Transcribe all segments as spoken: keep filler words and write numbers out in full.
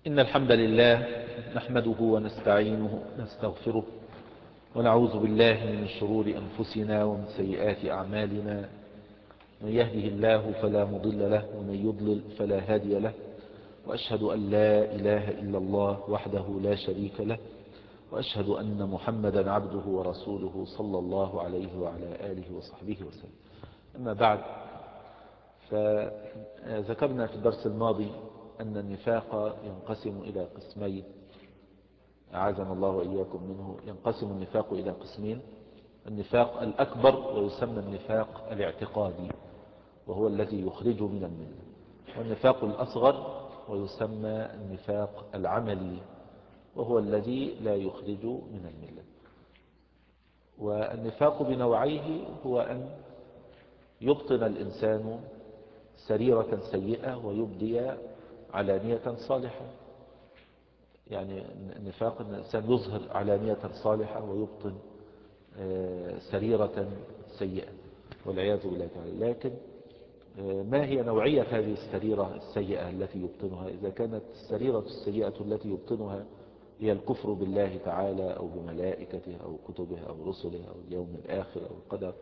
إن الحمد لله نحمده ونستعينه ونستغفره ونعوذ بالله من شرور أنفسنا ومن سيئات أعمالنا. من يهده الله فلا مضل له ومن يضلل فلا هادي له، وأشهد أن لا إله إلا الله وحده لا شريك له، وأشهد أن محمدا عبده ورسوله صلى الله عليه وعلى آله وصحبه وسلم. أما بعد، فذكرنا في الدرس الماضي أن النفاق ينقسم إلى قسمين، أعاذنا الله وإياكم منه. ينقسم النفاق إلى قسمين: النفاق الأكبر ويسمى النفاق الاعتقادي وهو الذي يخرج من الملة، والنفاق الأصغر ويسمى النفاق العملي وهو الذي لا يخرج من الملة. والنفاق بنوعيه هو أن يبطن الإنسان سريرة سيئة ويبدي علانية صالحة. يعني النفاق أن الإنسان يظهر علانية صالحة ويبطن سريرة سيئة والعياذ بالله تعالى. لكن ما هي نوعية هذه السريرة السيئة التي يبطنها؟ إذا كانت السريرة السيئة التي يبطنها هي الكفر بالله تعالى أو بملائكته أو كتبه أو رسله أو اليوم الآخر أو القدر،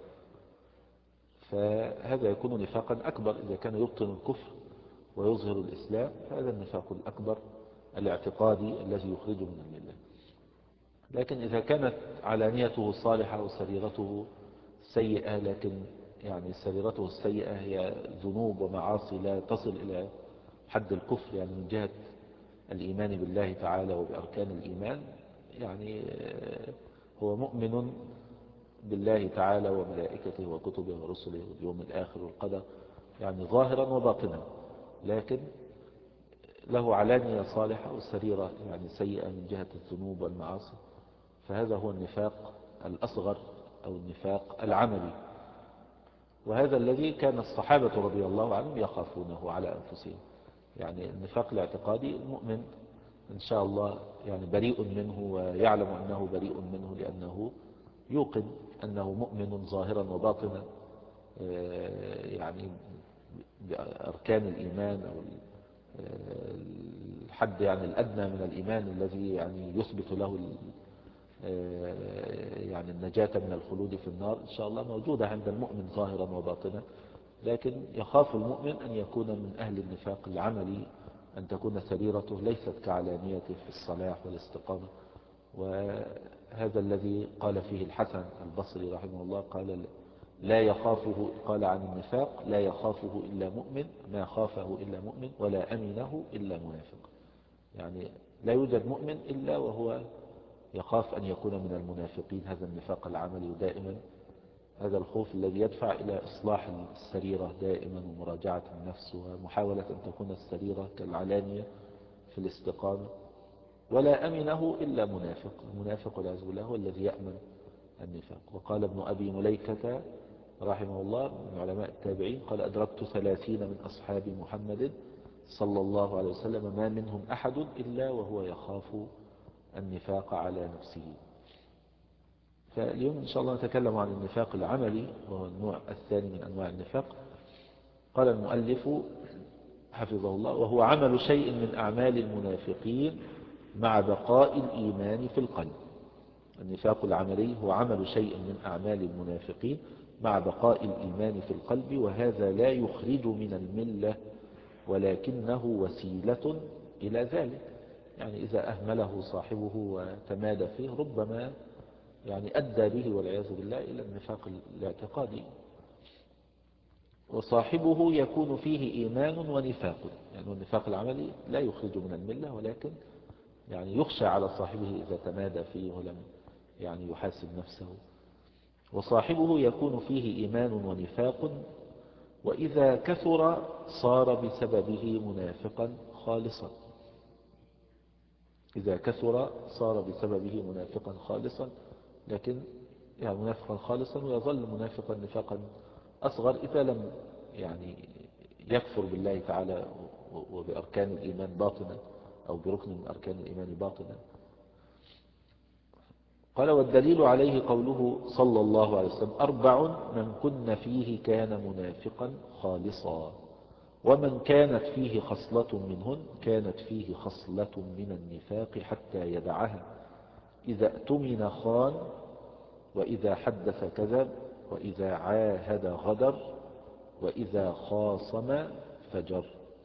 فهذا يكون نفاقا أكبر. إذا كان يبطن الكفر ويظهر الإسلام فهذا النفاق الأكبر الاعتقادي الذي يخرجه من الملة. لكن إذا كانت علانيته صالحة وسريرته سيئة، لكن يعني سريرته السيئة هي ذنوب ومعاصي لا تصل إلى حد الكفر، يعني من جهة الإيمان بالله تعالى وبأركان الإيمان، يعني هو مؤمن بالله تعالى وملائكته وكتبه ورسله واليوم الآخر والقدر، يعني ظاهرا وباطنا، لكن له علانية صالحة والسريرة يعني سيئة من جهة الذنوب والمعاصي، فهذا هو النفاق الأصغر أو النفاق العملي. وهذا الذي كان الصحابة رضي الله عنهم يخافونه على أنفسهم. يعني النفاق الاعتقادي المؤمن إن شاء الله يعني بريء منه ويعلم أنه بريء منه، لأنه يوقن أنه مؤمن ظاهرا وباطنا، يعني بأركان الإيمان أو الحد يعني الأدنى من الإيمان الذي يعني يثبت له يعني النجاة من الخلود في النار إن شاء الله موجودة عند المؤمن ظاهرا وباطنا. لكن يخاف المؤمن أن يكون من أهل النفاق العملي، أن تكون سريرته ليست كعلانيته في الصلاح والاستقامة. وهذا الذي قال فيه الحسن البصري رحمه الله، قال لا يخافه، قال عن النفاق: لا يخافه إلا مؤمن، ما خافه إلا مؤمن، ولا أمنه إلا منافق. يعني لا يوجد مؤمن إلا وهو يخاف أن يكون من المنافقين. هذا النفاق العملي دائما، هذا الخوف الذي يدفع إلى إصلاح السريرة دائما ومراجعة النفس ومحاولة أن تكون السريرة كالعلانية في الاستقامة. ولا أمنه إلا منافق، المنافق والعياذ بالله هو الذي يأمن النفاق. وقال ابن أبي مليكة رحمه الله من علماء التابعين، قال: أدركت ثلاثين من أصحاب محمد صلى الله عليه وسلم ما منهم أحد إلا وهو يخاف النفاق على نفسه. فاليوم إن شاء الله نتكلم عن النفاق العملي وهو النوع الثاني من أنواع النفاق. قال المؤلف حفظه الله: وهو عمل شيء من أعمال المنافقين مع بقاء الإيمان في القلب. النفاق العملي هو عمل شيء من أعمال المنافقين مع بقاء الإيمان في القلب، وهذا لا يخرج من الملة ولكنه وسيلة إلى ذلك. يعني إذا أهمله صاحبه وتمادى فيه ربما يعني أدى به والعياذ بالله إلى النفاق الاعتقادي. وصاحبه يكون فيه إيمان ونفاق، يعني النفاق العملي لا يخرج من الملة، ولكن يعني يخشى على صاحبه إذا تمادى فيه ولم يعني يحاسب نفسه. وصاحبه يكون فيه إيمان ونفاق، وإذا كثر صار بسببه منافقا خالصا. إذا كثر صار بسببه منافقا خالصا، لكن يعني منافقا خالصا، ويظل منافقا نفاقا أصغر إذا لم يعني يكفر بالله تعالى وبأركان الإيمان باطنا أو بركن من أركان الإيمان باطنا. قال: والدليل عليه قوله صلى الله عليه وسلم: أربع من كن فيه كان منافقا خالصا. ومن كانت فيه خصلة منهن كانت فيه خصلة من النفاق حتى يدعها. إذا اؤتمن خان، وإذا حدث كذب، وإذا عاهد غدر، وإذا خاصم فجر.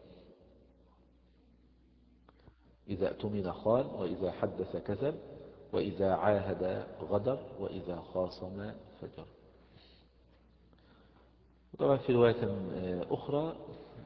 إذا اؤتمن خان، وإذا حدث كذب، وإذا عاهد غدر، وإذا خاصم فجر. طبعا في رواية أخرى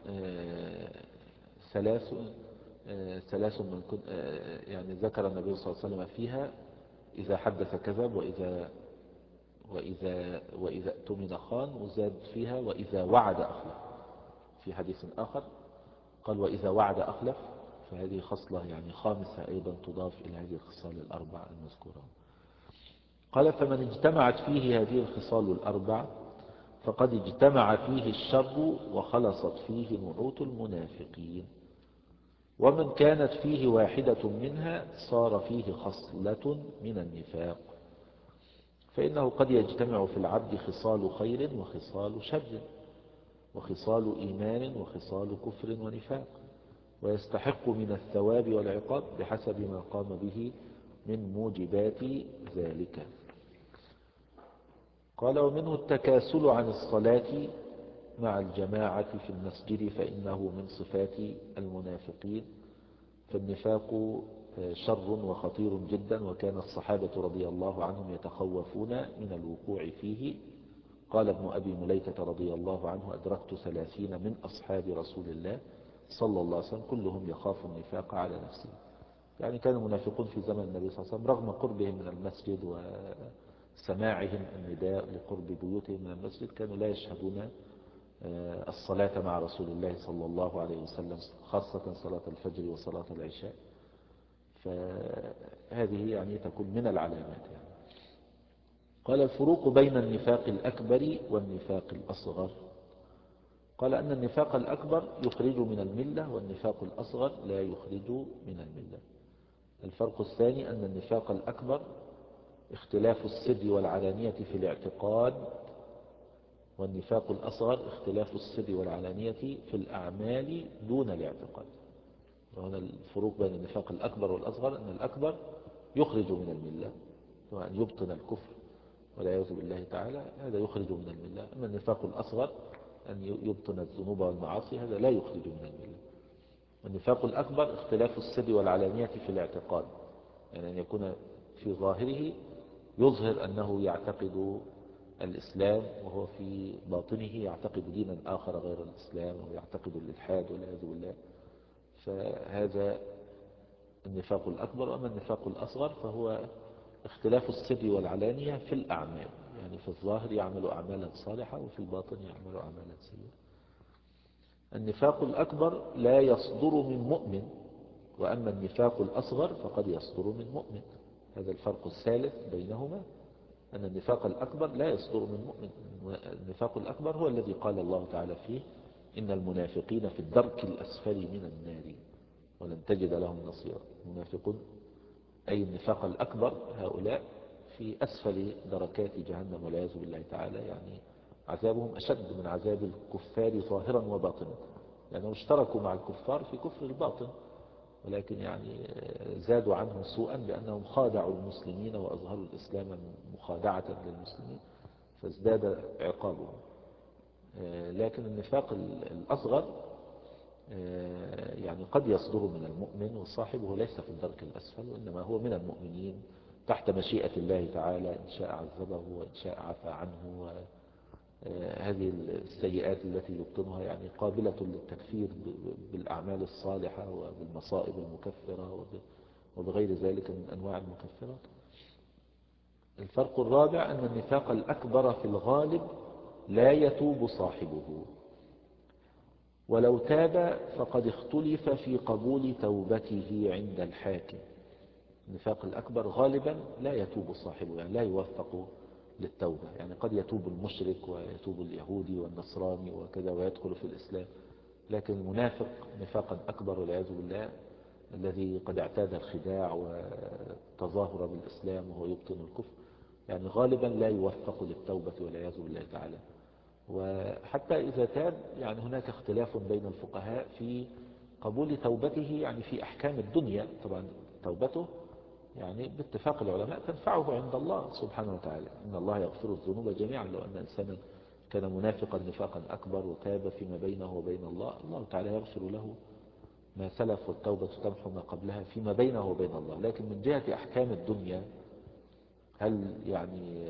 ثلاث ثلاث من كن يعني ذكر النبي صلى الله عليه وسلم فيها: إذا حدث كذب، وإذا وإذا وإذا اؤتمن خان، وزاد فيها: وإذا وعد أخلف. في حديث آخر قال: وإذا وعد أخلف. فهذه خصلة يعني خامسة أيضا تضاف إلى هذه الخصال الأربع المذكورة. قال: فمن اجتمعت فيه هذه الخصال الأربع فقد اجتمع فيه الشر وخلصت فيه نعوت المنافقين. ومن كانت فيه واحدة منها صار فيه خصلة من النفاق. فإنه قد يجتمع في العبد خصال خير وخصال شر، وخصال إيمان وخصال كفر ونفاق، ويستحق من الثواب والعقاب بحسب ما قام به من موجبات ذلك. قال: ومنه التكاسل عن الصلاة مع الجماعة في المسجد، فإنه من صفات المنافقين. فالنفاق شر وخطير جدا، وكان الصحابة رضي الله عنهم يتخوفون من الوقوع فيه. قال ابن أبي مليكة رضي الله عنه: أدركت ثلاثين من أصحاب رسول الله صلى الله عليه وسلم كلهم يخاف النفاق على نفسه. يعني كان المنافقون في زمن النبي صلى الله عليه وسلم رغم قربهم من المسجد وسماعهم النداء لقرب بيوتهم من المسجد كانوا لا يشهدون الصلاة مع رسول الله صلى الله عليه وسلم، خاصة صلاة الفجر وصلاة العشاء. فهذه يعني تكون من العلامات. يعني قال: الفروق بين النفاق الأكبر والنفاق الأصغر. قال: أن النفاق الأكبر يخرج من الملة، والنفاق الأصغر لا يخرج من الملة. الفرق الثاني أن النفاق الأكبر اختلاف السر والعلانية في الاعتقاد، والنفاق الأصغر اختلاف السر والعلانية في الأعمال دون الاعتقاد. وهنا الفروق بين النفاق الأكبر والأصغر أن الأكبر يخرج من الملة، وأن يبطن الكفر والعياذ بالله تعالى، هذا يخرج من الملة. أما النفاق الأصغر أن يبطن الذنوب والمعاصي، هذا لا يخرج من الملة. النفاق الأكبر اختلاف السر والعلانية في الاعتقاد، يعني أن يكون في ظاهره يظهر أنه يعتقد الإسلام، وهو في باطنه يعتقد دينا آخر غير الإسلام، ويعتقد الإلحاد والعياذ بالله. فهذا النفاق الأكبر. أما النفاق الأصغر فهو اختلاف السر والعلانية في الأعمال، يعني في الظاهر يعمل أعمالا صالحة، وفي الباطن يعمل أعمالا سيئة. النفاق الأكبر لا يصدر من مؤمن، وأما النفاق الأصغر فقد يصدر من مؤمن. هذا الفرق الثالث بينهما، أن النفاق الأكبر لا يصدر من مؤمن. النفاق الأكبر هو الذي قال الله تعالى فيه: إن المنافقين في الدرك الأسفل من النار ولن تجد لهم نصيرا. المنافقون أي النفاق الأكبر هؤلاء في أسفل دركات جهنم والعياذ بالله تعالى، يعني عذابهم أشد من عذاب الكفار ظاهرا وباطنا، لأنهم اشتركوا مع الكفار في كفر الباطن، ولكن يعني زادوا عنهم سوءا بأنهم خادعوا المسلمين وأظهروا الإسلام مخادعة للمسلمين، فازداد عقابهم. لكن النفاق الأصغر يعني قد يصدر من المؤمن، وصاحبه ليس في الدرك الأسفل، وإنما هو من المؤمنين تحت مشيئة الله تعالى، إن شاء عذبه وإن شاء عفى عنه. هذه السيئات التي يبطنها يعني قابلة للتكفير بالأعمال الصالحة وبالمصائب المكفرة وبغير ذلك من أنواع المكفرات. الفرق الرابع أن النفاق الأكبر في الغالب لا يتوب صاحبه، ولو تاب فقد اختلف في قبول توبته عند الحاكم. النفاق الأكبر غالبا لا يتوب صاحبه، يعني لا يوفق للتوبة. يعني قد يتوب المشرك ويتوب اليهودي والنصراني وكذا ويدخل في الإسلام، لكن المنافق نفاقا أكبر والعياذ بالله، الذي قد اعتاد الخداع والتظاهر بالإسلام وهو يبطن الكفر، يعني غالبا لا يوفق للتوبة والعياذ بالله تعالى. وحتى إذا تاب يعني هناك اختلاف بين الفقهاء في قبول توبته، يعني في أحكام الدنيا. طبعا توبته يعني باتفاق العلماء تنفعه عند الله سبحانه وتعالى، إن الله يغفر الذنوب جميعا. لو أن إنسانا كان منافقا نفاقا أكبر وتاب فيما بينه وبين الله، الله تعالى يغفر له ما سلف، والتوبة تمحو ما قبلها فيما بينه وبين الله. لكن من جهة أحكام الدنيا، هل يعني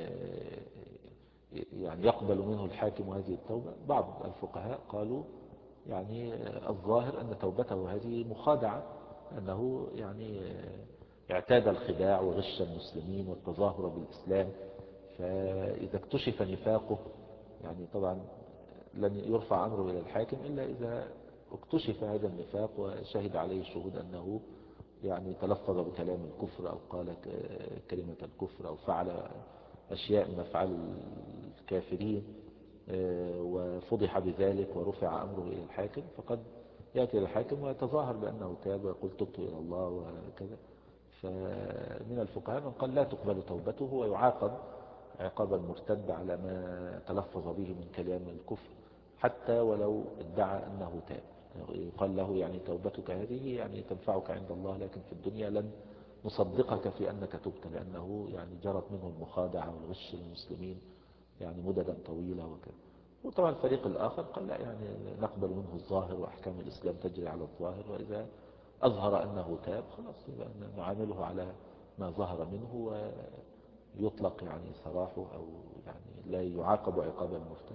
يعني يقبل منه الحاكم هذه التوبة؟ بعض الفقهاء قالوا يعني الظاهر أن توبته هذه مخادعة، أنه يعني اعتاد الخداع وغش المسلمين والتظاهر بالإسلام، فإذا اكتشف نفاقه يعني طبعا لن يرفع أمره إلى الحاكم إلا إذا اكتشف هذا النفاق وشهد عليه الشهود أنه يعني تلفظ بكلام الكفر أو قال كلمة الكفر أو فعل أشياء من أفعال الكافرين وفضح بذلك ورفع أمره إلى الحاكم، فقد يأتي إلى الحاكم ويتظاهر بأنه تاب ويقول تبت إلى الله وكذا. فمن الفقهاء من قال لا تقبل توبته ويعاقب عقاب المرتد على ما تلفظ به من كلام الكفر، حتى ولو ادعى أنه تاب. يقال له يعني توبتك هذه يعني تنفعك عند الله، لكن في الدنيا لن نصدقك في أنك تبت، لأنه يعني جرت منه المخادعة والغش للمسلمين يعني مددا طويلة وكذا. وطبعا الفريق الآخر قال لا، يعني نقبل منه الظاهر وأحكام الإسلام تجري على الظاهر، وإذا أظهر أنه تاب خلاص نعامله على ما ظهر منه ويطلق يعني سراحه، أو يعني لا يعاقب عقاب المرتد.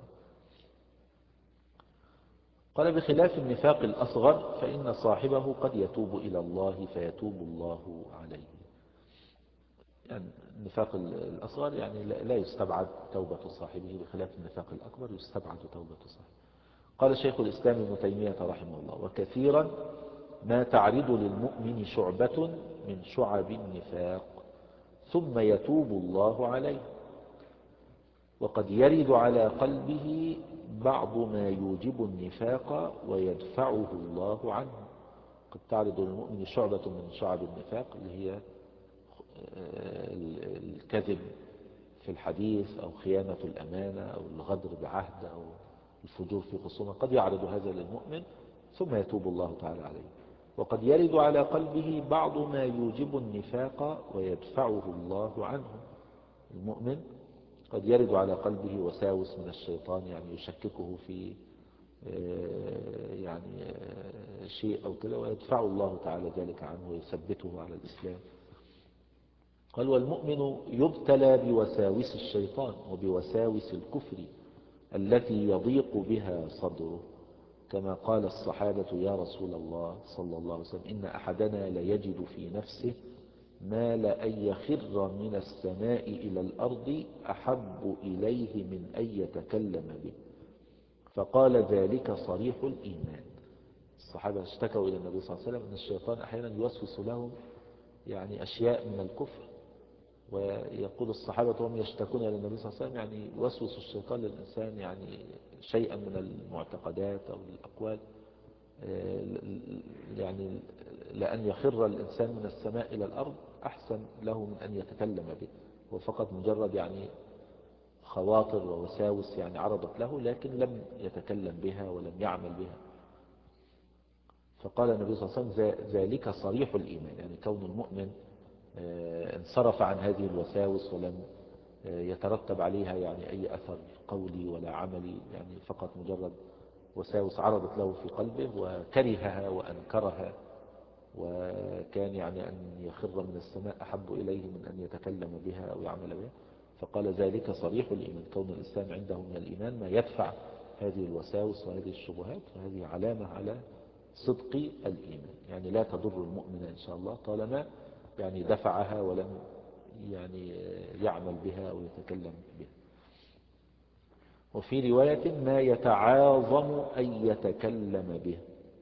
قال بخلاف النفاق الأصغر فإن صاحبه قد يتوب إلى الله فيتوب الله عليه. يعني النفاق الأصغر يعني لا يستبعد توبة صاحبه، بخلاف النفاق الأكبر يستبعد توبة صاحبه. قال شيخ الإسلام ابن تيمية رحمه الله: وكثيرا ما تعرض للمؤمن شعبة من شعب النفاق ثم يتوب الله عليه، وقد يرد على قلبه بعض ما يوجب النفاق ويدفعه الله عنه. قد تعرض للمؤمن شعبة من شعب النفاق، اللي هي الكذب في الحديث أو خيانة الأمانة أو الغدر بعهد أو الفجور في خصومة، قد يعرض هذا للمؤمن ثم يتوب الله تعالى عليه. وقد يرد على قلبه بعض ما يوجب النفاق ويدفعه الله عنه. المؤمن قد يرد على قلبه وساوس من الشيطان، يعني يشككه في يعني شيء أو كذا، ويدفع الله تعالى ذلك عنه ويثبته على الإسلام. قال: والمؤمن يبتلى بوساوس الشيطان وبوساوس الكفر التي يضيق بها صدره، كما قال الصحابة: يا رسول الله صلى الله عليه وسلم، إن أحدنا ليجد في نفسه ما لأن يخر من السماء إلى الأرض أحب إليه من أن يتكلم به. فقال: ذلك صريح الإيمان. الصحابة اشتكوا إلى النبي صلى الله عليه وسلم أن الشيطان أحيانا يوسوس لهم يعني أشياء من الكفر، ويقول الصحابة وهم يشتكون إلى النبي صلى الله عليه وسلم يعني يوسوس الشيطان للإنسان يعني شيئا من المعتقدات أو الأقوال، يعني لأن يخر الإنسان من السماء إلى الأرض أحسن له من أن يتكلم به. هو فقط مجرد يعني خواطر ووساوس يعني عرضت له، لكن لم يتكلم بها ولم يعمل بها. فقال النبي صلى الله عليه وسلم: ذلك صريح الإيمان، يعني كون المؤمن انصرف عن هذه الوساوس ولم يترتب عليها يعني أي أثر قولي ولا عملي، يعني فقط مجرد وساوس عرضت له في قلبه وكرهها وأنكرها، وكان يعني أن يخر من السماء أحب إليه من أن يتكلم بها أو يعمل بها. فقال: ذلك صريح الإيمان، كون الإنسان عنده من الإيمان ما يدفع هذه الوساوس وهذه الشبهات، فهذه علامة على صدق الإيمان، يعني لا تضر المؤمن إن شاء الله طالما يعني دفعها ولم يعني يعمل بها أو يتكلم بها. وفي رواية: ما يتعاظم أن يتكلم به،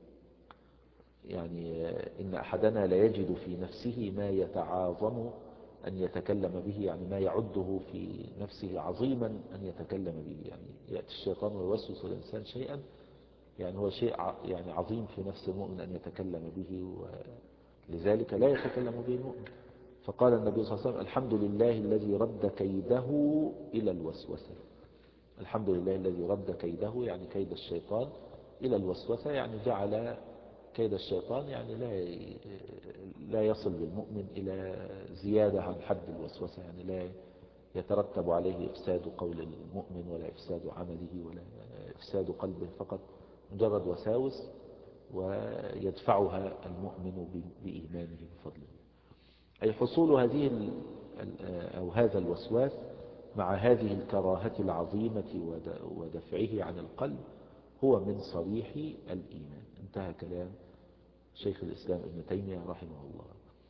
يعني إن أحدنا لا يجد في نفسه ما يتعاظم أن يتكلم به، يعني ما يعده في نفسه عظيما أن يتكلم به. يعني يأتي الشيطان ويوسوس الإنسان شيئا يعني هو شيء يعني عظيم في نفس المؤمن أن يتكلم به، ولذلك لا يتكلم به المؤمن. فقال النبي صلى الله عليه وسلم: الحمد لله الذي رد كيده إلى الوسوسة. الحمد لله الذي رد كيده، يعني كيد الشيطان إلى الوسوسة، يعني جعل كيد الشيطان يعني لا لا يصل بالمؤمن إلى زيادة عن حد الوسوسة، يعني لا يترتب عليه إفساد قول المؤمن ولا إفساد عمله ولا إفساد قلبه، فقط مجرد وساوس ويدفعها المؤمن بإيمانه بفضله. أي حصول هذه أو هذا الوسواس مع هذه الكراهة العظيمة ودفعه عن القلب هو من صريح الإيمان. انتهى كلام شيخ الإسلام ابن تيمية رحمه الله.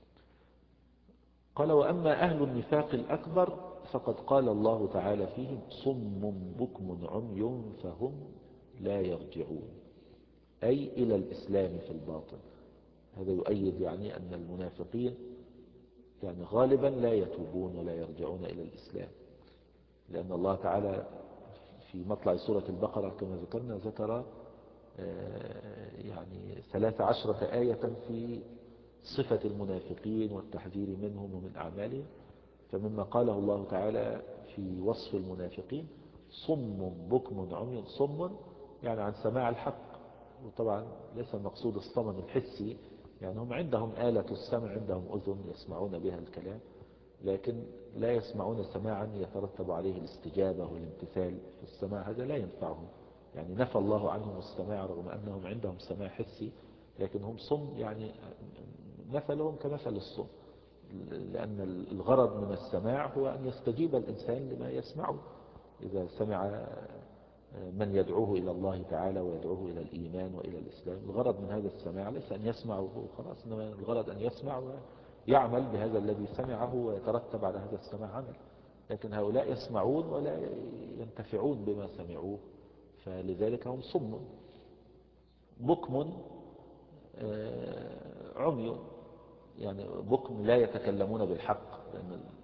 قال: وأما أهل النفاق الأكبر فقد قال الله تعالى فيهم: صم بكم عمي فهم لا يرجعون، أي إلى الإسلام في الباطن. هذا يؤيد يعني أن المنافقين يعني غالبا لا يتوبون ولا يرجعون إلى الإسلام، لأن الله تعالى في مطلع سورة البقرة كما ذكرنا ذكر يعني ثلاث عشرة آية في صفة المنافقين والتحذير منهم ومن أعمالهم. فمما قاله الله تعالى في وصف المنافقين: صم بكم عمي. صم يعني عن سماع الحق، وطبعا ليس المقصود الصمم الحسي، يعني هم عندهم آلة السمع، عندهم أذن يسمعون بها الكلام، لكن لا يسمعون سماعا يترتب عليه الاستجابة والامتثال في السماع، هذا لا ينفعهم. يعني نفى الله عنهم السماع رغم أنهم عندهم سماع حسي، لكن هم صم، يعني مثلهم كمثل الصم، لأن الغرض من السماع هو أن يستجيب الإنسان لما يسمعه. إذا سمع من يدعوه إلى الله تعالى ويدعوه إلى الإيمان وإلى الإسلام، الغرض من هذا السماع ليس أن يسمعه خلاص، إنما الغرض أن يسمع ويعمل بهذا الذي سمعه ويترتب على هذا السماع عمل. لكن هؤلاء يسمعون ولا ينتفعون بما سمعوه، فلذلك هم صم بكم عمي، يعني بكم لا يتكلمون بالحق،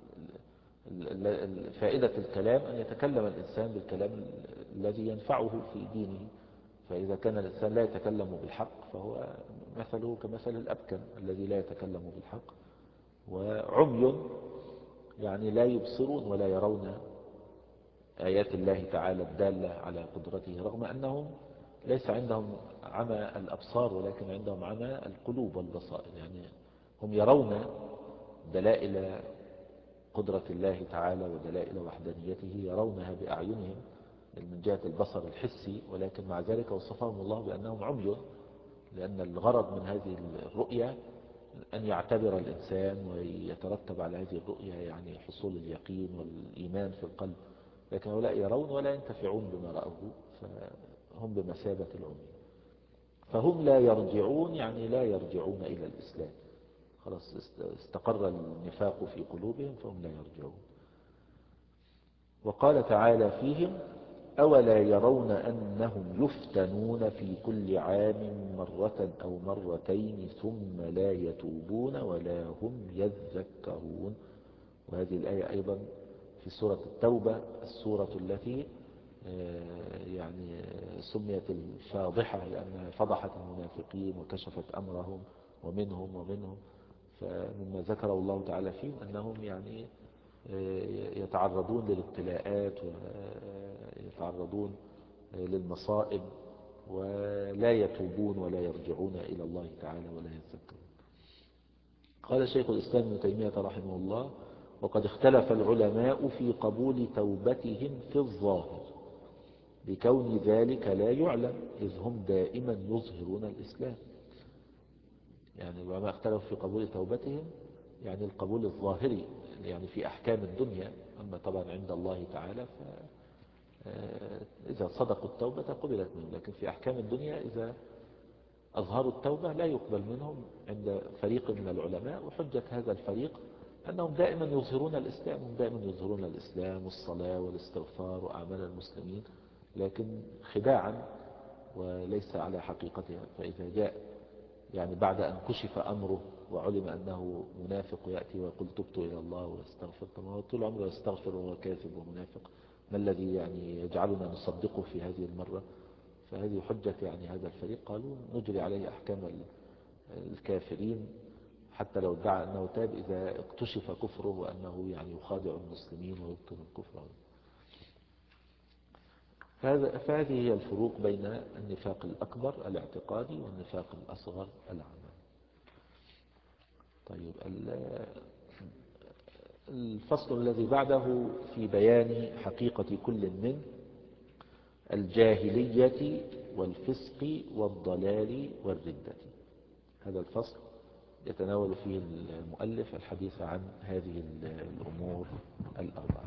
لأن فائدة الكلام أن يتكلم الإنسان بالكلام الذي ينفعه في دينه. فإذا كان الإنسان لا يتكلم بالحق فهو مثله كمثل الأبكم الذي لا يتكلم بالحق. وعمي يعني لا يبصرون ولا يرون آيات الله تعالى الدالة على قدرته، رغم أنهم ليس عندهم عمى الأبصار ولكن عندهم عمى القلوب والبصائر، يعني هم يرون دلائل قدرة الله تعالى ودلائل وحدانيته، يرونها بأعينهم من جهة البصر الحسي، ولكن مع ذلك وصفهم الله بأنهم عمي، لأن الغرض من هذه الرؤية أن يعتبر الإنسان ويترتب على هذه الرؤية يعني حصول اليقين والإيمان في القلب، لكن هؤلاء يرون ولا ينتفعون بما رأوه، فهم بمثابة العمي. فهم لا يرجعون يعني لا يرجعون إلى الإسلام، خلاص استقر النفاق في قلوبهم فهم لا يرجعون. وقال تعالى فيهم: أولا يرون أنهم يفتنون في كل عام مرة أو مرتين ثم لا يتوبون ولا هم يذكرون. وهذه الآية أيضا في سورة التوبة، السورة التي يعني سميت الفاضحة لأنها فضحت المنافقين وكشفت أمرهم ومنهم ومنهم. فمما ذكر الله تعالى فيهم أنهم يعني يتعرضون للابتلاءات ويتعرضون للمصائب ولا يتوبون ولا يرجعون إلى الله تعالى ولا يذكرون. قال شيخ الإسلام ابن تيمية رحمه الله: وقد اختلف العلماء في قبول توبتهم في الظاهر لكون ذلك لا يعلم، إذ هم دائما يظهرون الإسلام. يعني العلماء اختلفوا في قبول توبتهم، يعني القبول الظاهري يعني في أحكام الدنيا، أما طبعا عند الله تعالى فإذا صدقوا التوبة قبلت منهم، لكن في أحكام الدنيا إذا أظهروا التوبة لا يقبل منهم عند فريق من العلماء. وحجة هذا الفريق أنهم دائما يظهرون الإسلام، هم دائما يظهرون الإسلام والصلاة والاستغفار وأعمال المسلمين، لكن خداعا وليس على حقيقتها. فإذا جاء يعني بعد أن كشف أمره وعلم أنه منافق ويأتي ويقول تبت إلى الله واستغفر، طبعا طول عمره يستغفر وهو كاذب ومنافق، ما الذي يعني يجعلنا نصدقه في هذه المرة؟ فهذه حجة يعني هذا الفريق، قالوا نجري عليه أحكام الكافرين حتى لو ادعى أنه تاب إذا اكتشف كفره وأنه يعني يخادع المسلمين ويبطل الكفر. هذا فهذه هي الفروق بين النفاق الأكبر الاعتقادي والنفاق الأصغر العملي. طيب الفصل الذي بعده في بيان حقيقة كل من الجاهلية والفسق والضلال والردة. هذا الفصل يتناول فيه المؤلف الحديث عن هذه الأمور الأربعة.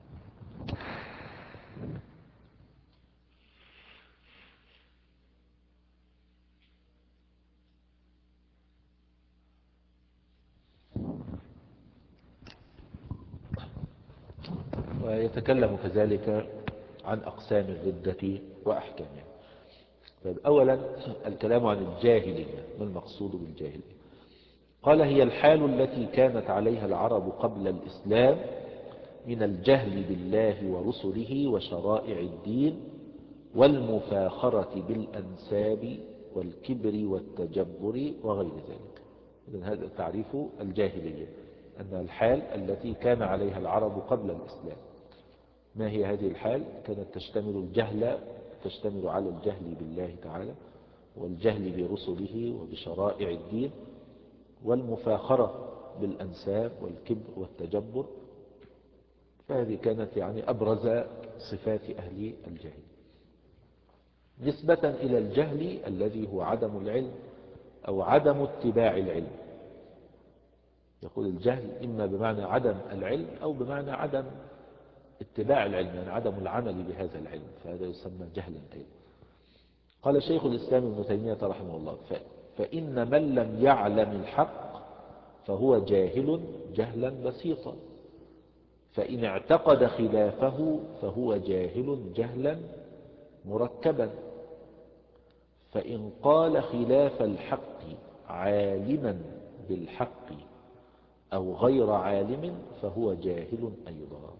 ويتكلم كذلك عن أقسام الردة وأحكامها. طيب أولا الكلام عن الجاهلية. ما المقصود بالجاهلية؟ قال هي الحال التي كانت عليها العرب قبل الإسلام من الجهل بالله ورسله وشرائع الدين والمفاخرة بالأنساب والكبر والتجبر وغير ذلك. إذن هذا تعريف الجاهلية، أن الحال التي كان عليها العرب قبل الإسلام. ما هي هذه الحال؟ كانت تشتمل الجهل تشتمل على الجهل بالله تعالى والجهل برسله وبشرائع الدين والمفاخرة بالأنساب والكبر والتجبر. فهذه كانت يعني أبرز صفات أهل الجهل، نسبة إلى الجهل الذي هو عدم العلم أو عدم اتباع العلم. يقول الجهل إما بمعنى عدم العلم أو بمعنى عدم اتباع العلم، يعني عدم العمل بهذا العلم، فهذا يسمى جهلا أيضا. قال شيخ الإسلام ابن تيمية رحمه الله: فإن من لم يعلم الحق فهو جاهل جهلا بسيطا، فإن اعتقد خلافه فهو جاهل جهلا مركبا، فإن قال خلاف الحق عالما بالحق أو غير عالم فهو جاهل أيضا.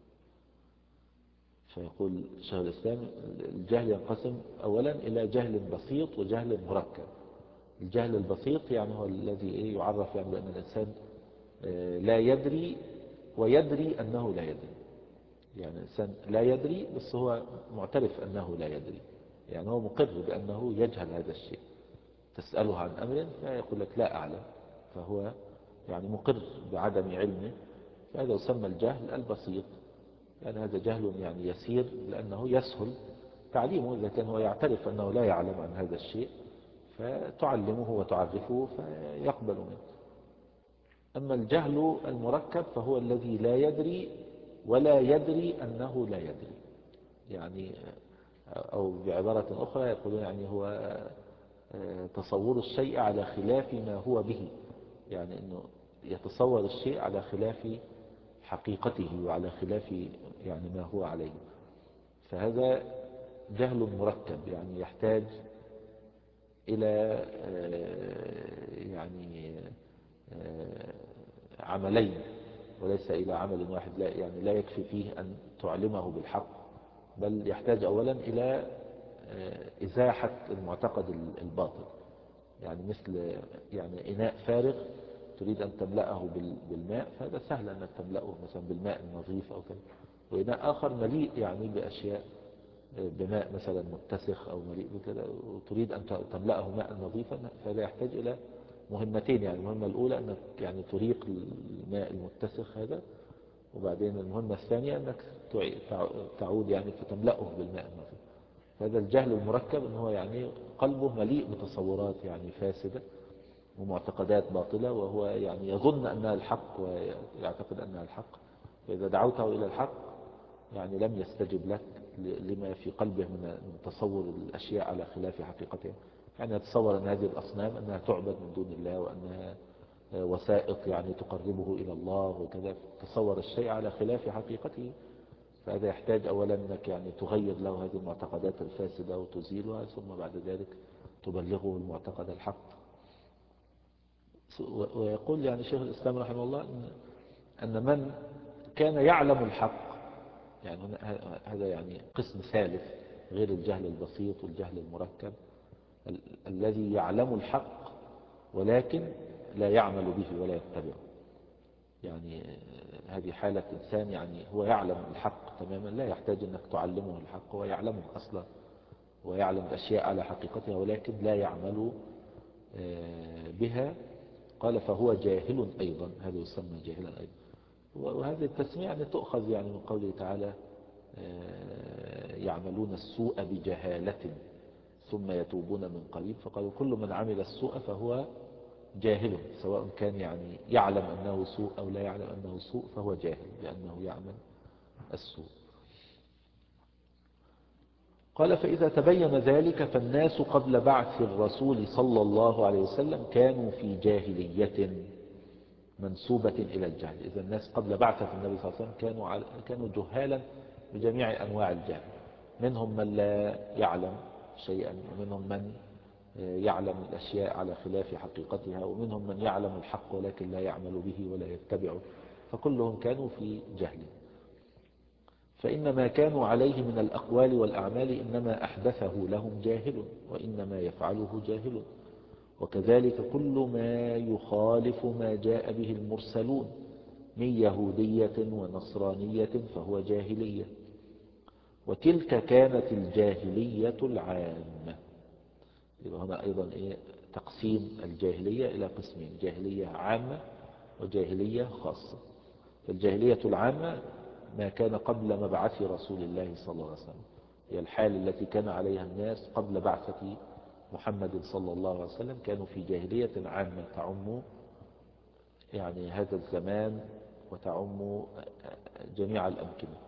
فيقول شيخ الإسلام الجهل ينقسم أولا إلى جهل بسيط وجهل مركب. الجهل البسيط يعني هو الذي يعرف يعني بأن الإنسان لا يدري ويدري أنه لا يدري. يعني الإنسان لا يدري بس هو معترف أنه لا يدري، يعني هو مقر بأنه يجهل هذا الشيء. تسأله عن أمر فيقول لك لا أعلم، فهو يعني مقر بعدم علمه. فهذا يسمى الجهل البسيط، يعني هذا جهل يعني يسير لأنه يسهل تعليمه. إذا كان هو يعترف أنه لا يعلم عن هذا الشيء فتعلمه وتعرفه فيقبل منه. أما الجهل المركب فهو الذي لا يدري ولا يدري أنه لا يدري، يعني أو بعبارة أخرى يقولون يعني هو تصور الشيء على خلاف ما هو به، يعني أنه يتصور الشيء على خلاف حقيقته وعلى خلاف يعني ما هو عليه. فهذا جهل مركب، يعني يحتاج إلى يعني عملين وليس إلى عمل واحد. لا يعني لا يكفي فيه أن تعلمه بالحق، بل يحتاج أولا إلى إزاحة المعتقد الباطل. يعني مثل يعني إناء فارغ تريد أن تملأه بالماء، فهذا سهل أنك تملأه مثلا بالماء النظيف أو كذا. وإناء آخر مليء يعني بأشياء، بماء مثلا متسخ أو مليء بكذا، وتريد أن تملأه ماء نظيفا، فلا يحتاج إلى مهمتين. يعني المهمة الأولى أنك يعني تريق الماء المتسخ هذا، وبعدين المهمة الثانية أنك تعود يعني فتملأه بالماء النظيف. هذا الجهل المركب أنه هو يعني قلبه مليء بتصورات يعني فاسدة ومعتقدات باطلة، وهو يعني يظن أنها الحق ويعتقد أنها الحق، فإذا دعوته إلى الحق يعني لم يستجب لك لما في قلبه من تصور الأشياء على خلاف حقيقتها. يعني يتصور أن هذه الأصنام أنها تعبد من دون الله وأنها وسائط يعني تقربه إلى الله وكذا، تصور الشيء على خلاف حقيقته. فهذا يحتاج أولا أنك يعني تغير له هذه المعتقدات الفاسدة وتزيلها، ثم بعد ذلك تبلغه المعتقد الحق. ويقول يعني شيخ الإسلام رحمه الله أن, أن من كان يعلم الحق، يعني هذا يعني قسم ثالث غير الجهل البسيط والجهل المركب، ال الذي يعلم الحق ولكن لا يعمل به ولا يتبعه. يعني هذه حالة إنسان يعني هو يعلم الحق تماما، لا يحتاج أنك تعلمه الحق، هو يعلمه أصلا ويعلم الأشياء على حقيقتها ولكن لا يعمل بها. قال فهو جاهل أيضا، هذا يسمى جاهلا أيضا. وهذه التسمية يعني تؤخذ يعني من قوله تعالى يعملون السوء بجهالة ثم يتوبون من قريب، فقالوا كل من عمل السوء فهو جاهل، سواء كان يعني يعلم أنه سوء أو لا يعلم أنه سوء فهو جاهل لأنه يعمل السوء. قال فإذا تبين ذلك فالناس قبل بعث الرسول صلى الله عليه وسلم كانوا في جاهلية منسوبة إلى الجهل. إذا الناس قبل بعثة النبي صلى الله عليه وسلم كانوا كانوا جهالا بجميع أنواع الجهل، منهم من لا يعلم شيئا، ومنهم من يعلم الأشياء على خلاف حقيقتها، ومنهم من يعلم الحق ولكن لا يعمل به ولا يتبعه، فكلهم كانوا في جهل. فإن ما كانوا عليه من الأقوال والأعمال إنما أحدثه لهم جاهل، وإنما يفعله جاهل. وكذلك كل ما يخالف ما جاء به المرسلون من يهودية ونصرانية فهو جاهلية. وتلك كانت الجاهلية العامة. يبقى هنا أيضا إيه تقسيم الجاهلية إلى قسمين: جاهلية عامة وجاهلية خاصة. فالجاهلية العامة ما كان قبل مبعث رسول الله صلى الله عليه وسلم، هي الحال التي كان عليها الناس قبل بعثة محمد صلى الله عليه وسلم، كانوا في جاهلية عامة تعم يعني هذا الزمان وتعم جميع الأمكنة.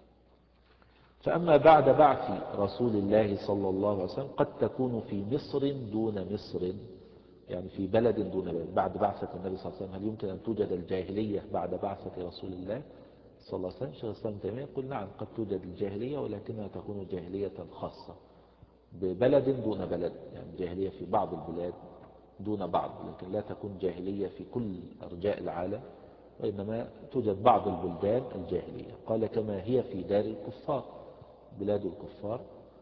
فأما بعد بعث رسول الله صلى الله عليه وسلم قد تكون في مصر دون مصر، يعني في بلد دون بلد. بعد بعثة النبي صلى الله عليه وسلم هل يمكن أن توجد الجاهلية بعد بعثة رسول الله صلى الله عليه وسلم؟ شيخ الإسلام ابن تيمية يقول نعم، قد توجد الجاهلية ولكنها تكون جاهلية خاصة ببلد دون بلد، يعني جاهلية في بعض البلاد دون بعض، لكن لا تكون جاهلية في كل أرجاء العالم، وإنما توجد بعض البلدان الجاهلية. قال كما هي في دار الكفار، بلاد الكفار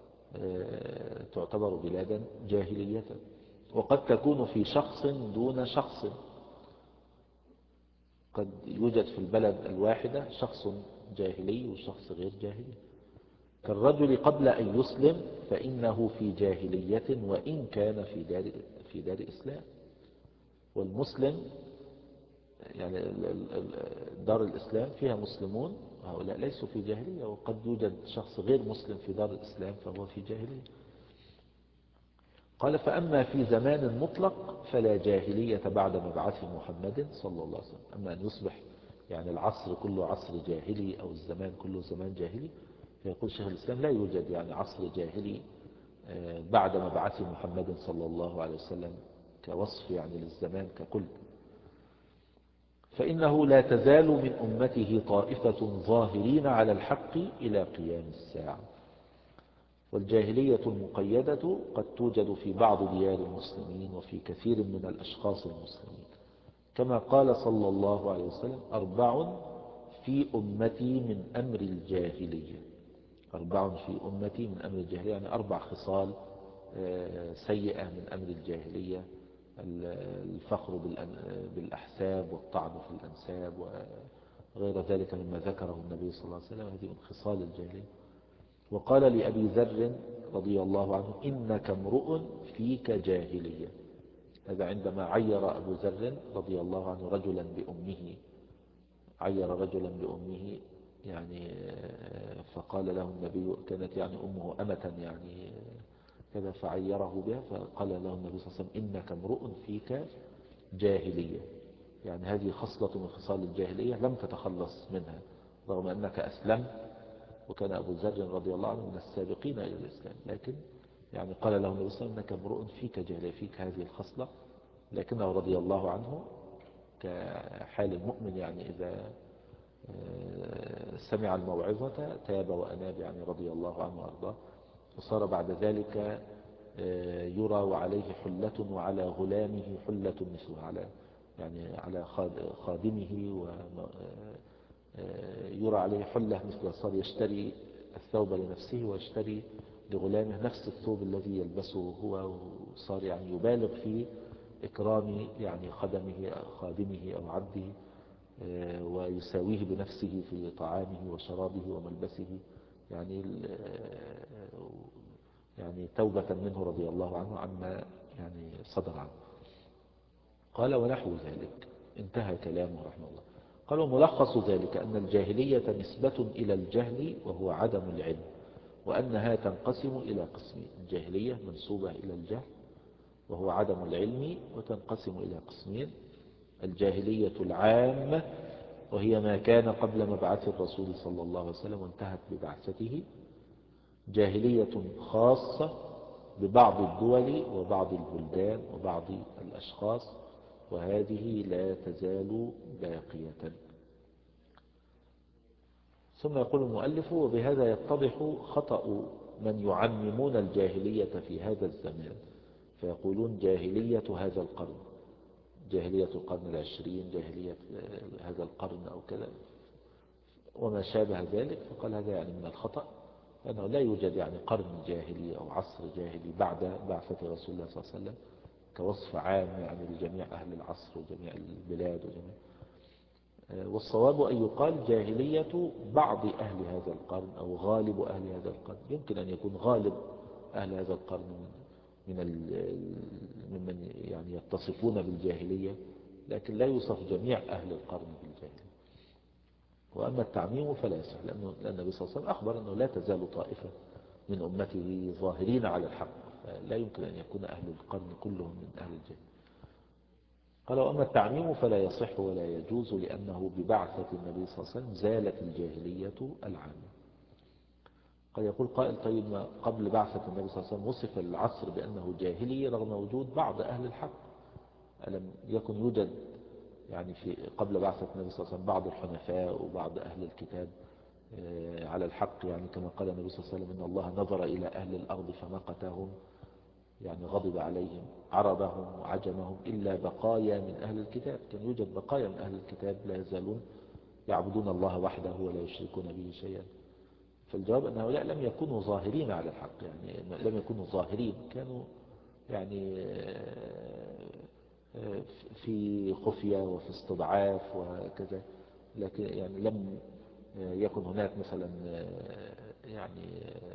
تعتبر بلادا جاهلية. وقد تكون في شخص دون شخص، قد يوجد في البلد الواحدة شخص جاهلي وشخص غير جاهلي. كالرجل قبل أن يسلم فإنه في جاهلية وإن كان في دار, في دار إسلام. والمسلم يعني دار الإسلام فيها مسلمون، هؤلاء ليسوا في جاهلية، وقد يوجد شخص غير مسلم في دار الإسلام فهو في جاهلية. قال فأما في زمان مطلق فلا جاهلية بعد مبعث محمد صلى الله عليه وسلم. أما أن يصبح يعني العصر كله عصر جاهلي أو الزمان كله زمان جاهلي، فيقول شيخ الإسلام لا يوجد يعني عصر جاهلي بعد مبعث محمد صلى الله عليه وسلم كوصف يعني للزمان ككل. فإنه لا تزال من أمته طائفة ظاهرين على الحق إلى قيام الساعة. والجاهلية المقيدة قد توجد في بعض ديار المسلمين وفي كثير من الأشخاص المسلمين، كما قال صلى الله عليه وسلم أربع في أمتي من أمر الجاهلية. أربع في أمتي من أمر الجاهلية يعني أربع خصال سيئة من أمر الجاهلية: الفخر بالأحساب والطعن في الأنساب وغير ذلك مما ذكره النبي صلى الله عليه وسلم، هذه من خصال الجاهلية. وقال لأبي ذر رضي الله عنه إنك امرؤ فيك جاهلية. هذا عندما عير أبو ذر رضي الله عنه رجلا بأمه، عير رجلا بأمه يعني فقال له النبي، كانت يعني أمه أمة يعني كذا، فعيره بها، فقال له النبي صلى الله عليه وسلم إنك امرؤ فيك جاهلية، يعني هذه خصلة من خصال الجاهلية لم تتخلص منها رغم أنك أسلمت، وكان أبو ذر رضي الله عنه من السابقين إلى الإسلام، لكن يعني قال له النبي صلى الله عليه وسلم إنك امرؤ فيك جاهلية، فيك هذه الخصلة. لكنه رضي الله عنه كحال المؤمن يعني إذا سمع الموعظة تاب وأناب يعني رضي الله عنه وأرضاه. وصار بعد ذلك يرى وعليه حلة وعلى غلامه حلة مثله، على يعني على خادمه ويرى عليه حلة مثله، صار يشتري الثوب لنفسه ويشتري لغلامه نفس الثوب الذي يلبسه هو، وصار يعني يبالغ في إكرام يعني خدمه خادمه أو عبده. ويساويه بنفسه في طعامه وشرابه وملبسه، يعني يعني توبة منه رضي الله عنه عما يعني صدر عنه. قال ونحو ذلك، انتهى كلامه رحمه الله. قال وملخص ذلك أن الجاهلية نسبة إلى الجهل وهو عدم العلم، وأنها تنقسم إلى قسمين: الجاهلية منسوبة إلى الجهل وهو عدم العلم، وتنقسم إلى قسمين: الجاهلية العامة وهي ما كان قبل مبعث الرسول صلى الله عليه وسلم وانتهت ببعثته، جاهلية خاصة ببعض الدول وبعض البلدان وبعض الأشخاص، وهذه لا تزال باقية. ثم يقول المؤلف: وبهذا يتضح خطأ من يعممون الجاهلية في هذا الزمان، فيقولون جاهلية هذا القرن، جاهلية القرن العشرين، جاهلية هذا القرن أو كذا وما شابه ذلك. فقال هذا يعني من الخطأ، لأنه لا يوجد يعني قرن جاهلي أو عصر جاهلي بعد بعثة رسول الله صلى الله عليه وسلم كوصف عام يعني لجميع أهل العصر وجميع البلاد وجميع. والصواب أن يقال جاهلية بعض أهل هذا القرن أو غالب أهل هذا القرن. يمكن أن يكون غالب أهل هذا القرن من ممن يعني يتصفون بالجاهلية، لكن لا يوصف جميع أهل القرن بالجاهلية. وأما التعميم فلا يصح، لأنه لأن النبي صلى الله عليه وسلم أخبر أنه لا تزال طائفة من أمته ظاهرين على الحق، لا يمكن أن يكون أهل القرن كلهم من أهل الجاهلية. قال وأما التعميم فلا يصح ولا يجوز، لأنه ببعثة النبي صلى الله عليه وسلم زالت الجاهلية العامة. قد يقول قائل: طيب ما قبل بعثة النبي صلى الله عليه وسلم وصف العصر بأنه جاهلي رغم وجود بعض أهل الحق، ألم يكن يوجد يعني في قبل بعثة النبي صلى الله عليه وسلم بعض الحنفاء وبعض أهل الكتاب على الحق؟ يعني كما قال النبي صلى الله عليه وسلم: إن الله نظر إلى أهل الأرض فمقتهم، يعني غضب عليهم، عربهم وعجمهم إلا بقايا من أهل الكتاب. كان يوجد بقايا من أهل الكتاب لا يزالون يعبدون الله وحده ولا يشركون به شيئا. فالجواب أن هؤلاء لم يكونوا ظاهرين على الحق، يعني لم يكونوا ظاهرين، كانوا يعني في خفية وفي استضعاف وكذا، لكن يعني لم يكن هناك مثلا يعني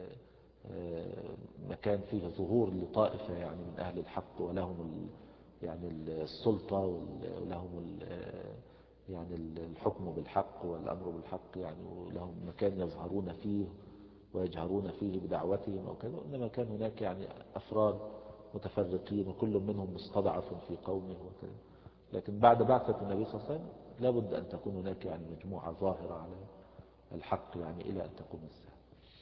مكان فيه ظهور لطائفة يعني من أهل الحق ولهم يعني السلطة ولهم يعني الحكم بالحق والأمر بالحق، يعني ولهم مكان يظهرون فيه ويجهرون فيه بدعوتهم أو كذا. إنما كان هناك يعني أفراد متفرقين وكل منهم مستضعف في قومه وكذا. لكن بعد بعثة النبي صلى الله عليه وسلم لابد أن تكون هناك يعني مجموعة ظاهرة على الحق يعني إلى أن تقوم الساعة.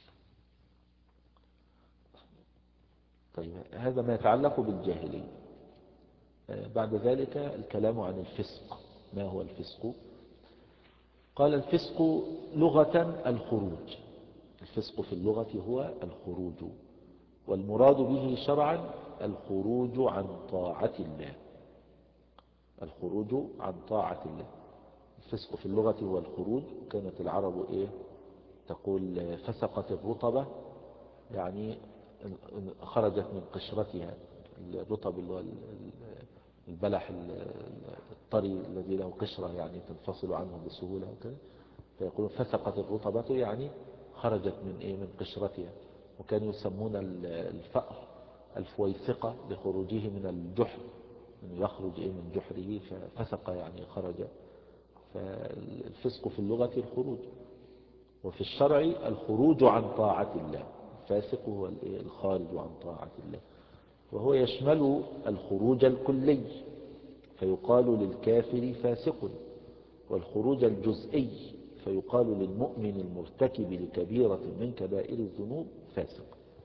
طيب هذا ما يتعلق بالجاهلية. بعد ذلك الكلام عن الفسق. ما هو الفسق؟ قال الفسق لغة الخروج. الفسق في اللغة هو الخروج، والمراد به شرعا الخروج عن طاعة الله. الخروج عن طاعة الله. الفسق في اللغة هو الخروج. كانت العرب إيه تقول: فسقت الرطبة، يعني خرجت من قشرتها. الرطب اللي هو البلح الطري الذي له قشرة يعني تنفصل عنه بسهولة وكذا، فيقولون فسقت الرطبة يعني خرجت من إيه من قشرتها. وكانوا يسمون الفأر الفويسقة لخروجه من الجحر، انه يخرج إيه من جحره، ففسق يعني خرج. فالفسق في اللغة الخروج، وفي الشرع الخروج عن طاعة الله. الفاسق هو الخارج عن طاعة الله، وهو يشمل الخروج الكلي، فيقال للكافر فاسق، والخروج الجزئي فيقال للمؤمن المرتكب لكبيرة من كبائر الذنوب فاسق.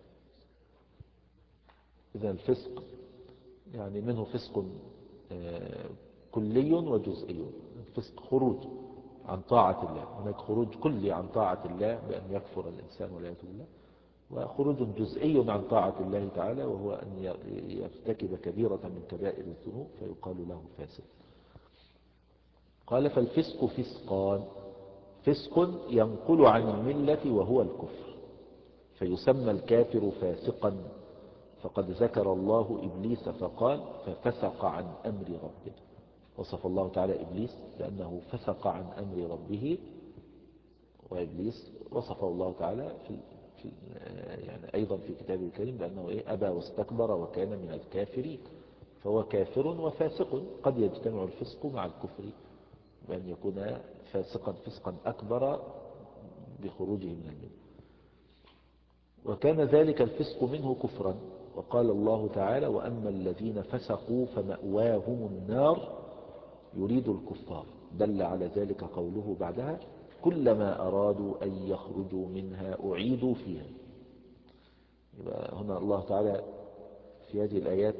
إذن الفسق يعني منه فسق كلي وجزئي. الفسق خروج عن طاعة الله، هناك خروج كلي عن طاعة الله بأن يكفر الإنسان والعياذ بالله، وخروج جزئي عن طاعة الله تعالى وهو أن يرتكب كبيرة من كبائر الذنوب فيقال له فاسق. قال فالفسق فسقان: فسق ينقل عن الملة وهو الكفر، فيسمى الكافر فاسقا، فقد ذكر الله إبليس فقال: ففسق عن أمر ربه. وصف الله تعالى إبليس بأنه فسق عن أمر ربه، وإبليس وصفه الله تعالى في في يعني أيضا في كتابه الكريم بأنه إيه أبى واستكبر وكان من الكافرين. فهو كافر وفاسق، قد يجتمع الفسق مع الكفر بأن يكون فاسقا فسقا أكبر بخروجه من الملة، وكان ذلك الفسق منه كفرا. وقال الله تعالى وأما الذين فسقوا فمأواهم النار يريد الكفار، دل على ذلك قوله بعدها كلما أرادوا أن يخرجوا منها أعيدوا فيها. يبقى هنا الله تعالى في هذه الآيات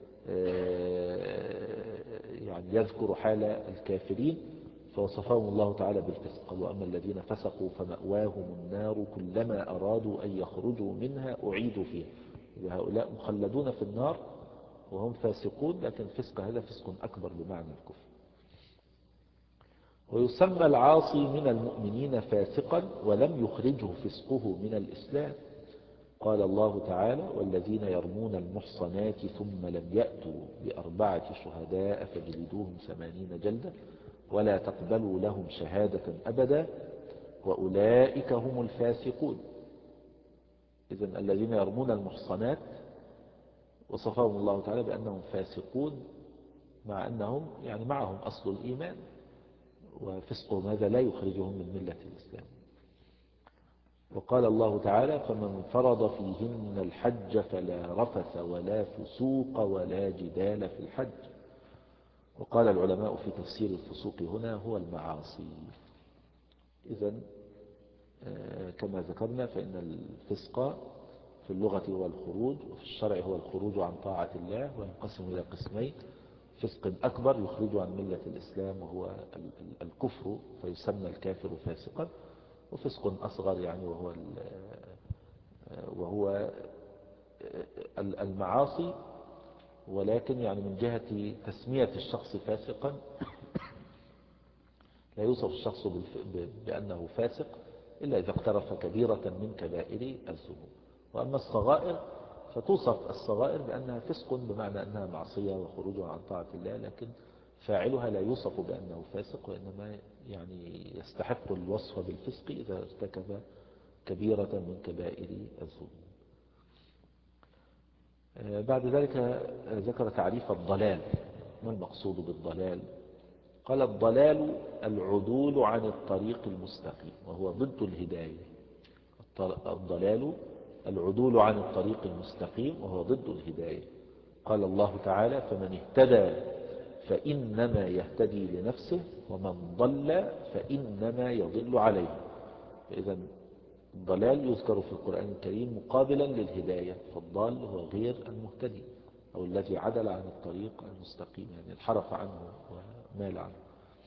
يعني يذكر حال الكافرين فوصفهم الله تعالى بالفسق، قال وأما الذين فسقوا فمأواهم النار كلما أرادوا أن يخرجوا منها أعيدوا فيها. هؤلاء مخلدون في النار وهم فاسقون، لكن الفسق هذا فسق أكبر بمعنى الكفر. ويسمى العاصي من المؤمنين فاسقا ولم يخرجه فسقه من الإسلام. قال الله تعالى والذين يرمون المحصنات ثم لم يأتوا بأربعة شهداء فجلدوهم ثمانين جلدة ولا تقبلوا لهم شهادة أبدا وأولئك هم الفاسقون. إذن الذين يرمون المحصنات وصفهم الله تعالى بأنهم فاسقون، مع أنهم يعني معهم أصل الإيمان، وفسقهم هذا لا يخرجهم من ملة الإسلام. وقال الله تعالى فمن فرض فيهن الحج فلا رفث ولا فسوق ولا جدال في الحج. وقال العلماء في تفسير الفسوق هنا هو المعاصي. إذن كما ذكرنا فإن الفسق في اللغة هو الخروج، وفي الشرع هو الخروج عن طاعة الله، وينقسم إلى قسمين: فسق أكبر يخرج عن ملة الإسلام وهو الكفر فيسمى الكافر فاسقا، وفسق أصغر يعني وهو وهو المعاصي، ولكن يعني من جهة تسمية الشخص فاسقا لا يوصف الشخص بأنه فاسق إلا إذا اقترف كبيرة من كبائر الذنوب. وأما الصغائر فتوصف الصغائر بأنها فسق بمعنى أنها معصية وخروج عن طاعة الله، لكن فاعلها لا يوصف بأنه فاسق، وإنما يعني يستحق الوصف بالفسق إذا ارتكب كبيرة من كبائر الذنوب. بعد ذلك ذكر تعريف الضلال. ما المقصود بالضلال؟ قال الضلال العدول عن الطريق المستقيم وهو ضد الهداية. الضلال العدول عن الطريق المستقيم وهو ضد الهداية. قال الله تعالى فمن اهتدى فإنما يهتدي لنفسه ومن ضل فإنما يضل عليه. فإذا الضلال يذكر في القرآن الكريم مقابلا للهداية، فالضال هو غير المهتدي أو الذي عدل عن الطريق المستقيم، يعني انحرف عنه ومال عنه.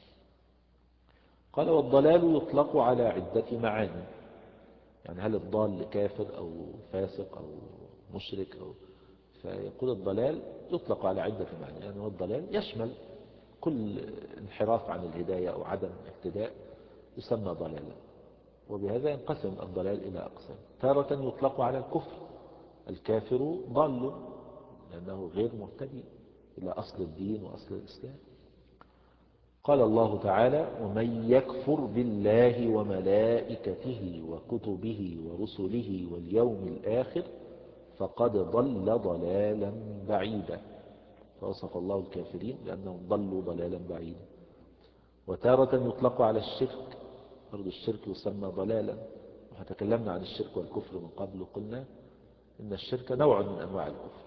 قال والضلال يطلق على عدة معاني، يعني هل الضال كافر أو فاسق أو مشرك أو فيقول الضلال يطلق على عدة معاني، يعني هو الضلال يشمل كل انحراف عن الهداية أو عدم اهتداء يسمى ضلالا، وبهذا ينقسم الضلال إلى أقسام. تارة يطلق على الكفر، الكافر ضال لأنه غير مهتدي إلى أصل الدين وأصل الإسلام. قال الله تعالى ومن يكفر بالله وملائكته وكتبه ورسله واليوم الآخر فقد ضل ضلالا بعيدا. فوصف الله الكافرين بأنهم ضلوا ضلالا بعيدا. وتارة يطلق على الشرك، برضو الشرك يسمى ضلالا، وتكلمنا عن الشرك والكفر من قبل، قلنا إن الشرك نوع من أنواع الكفر.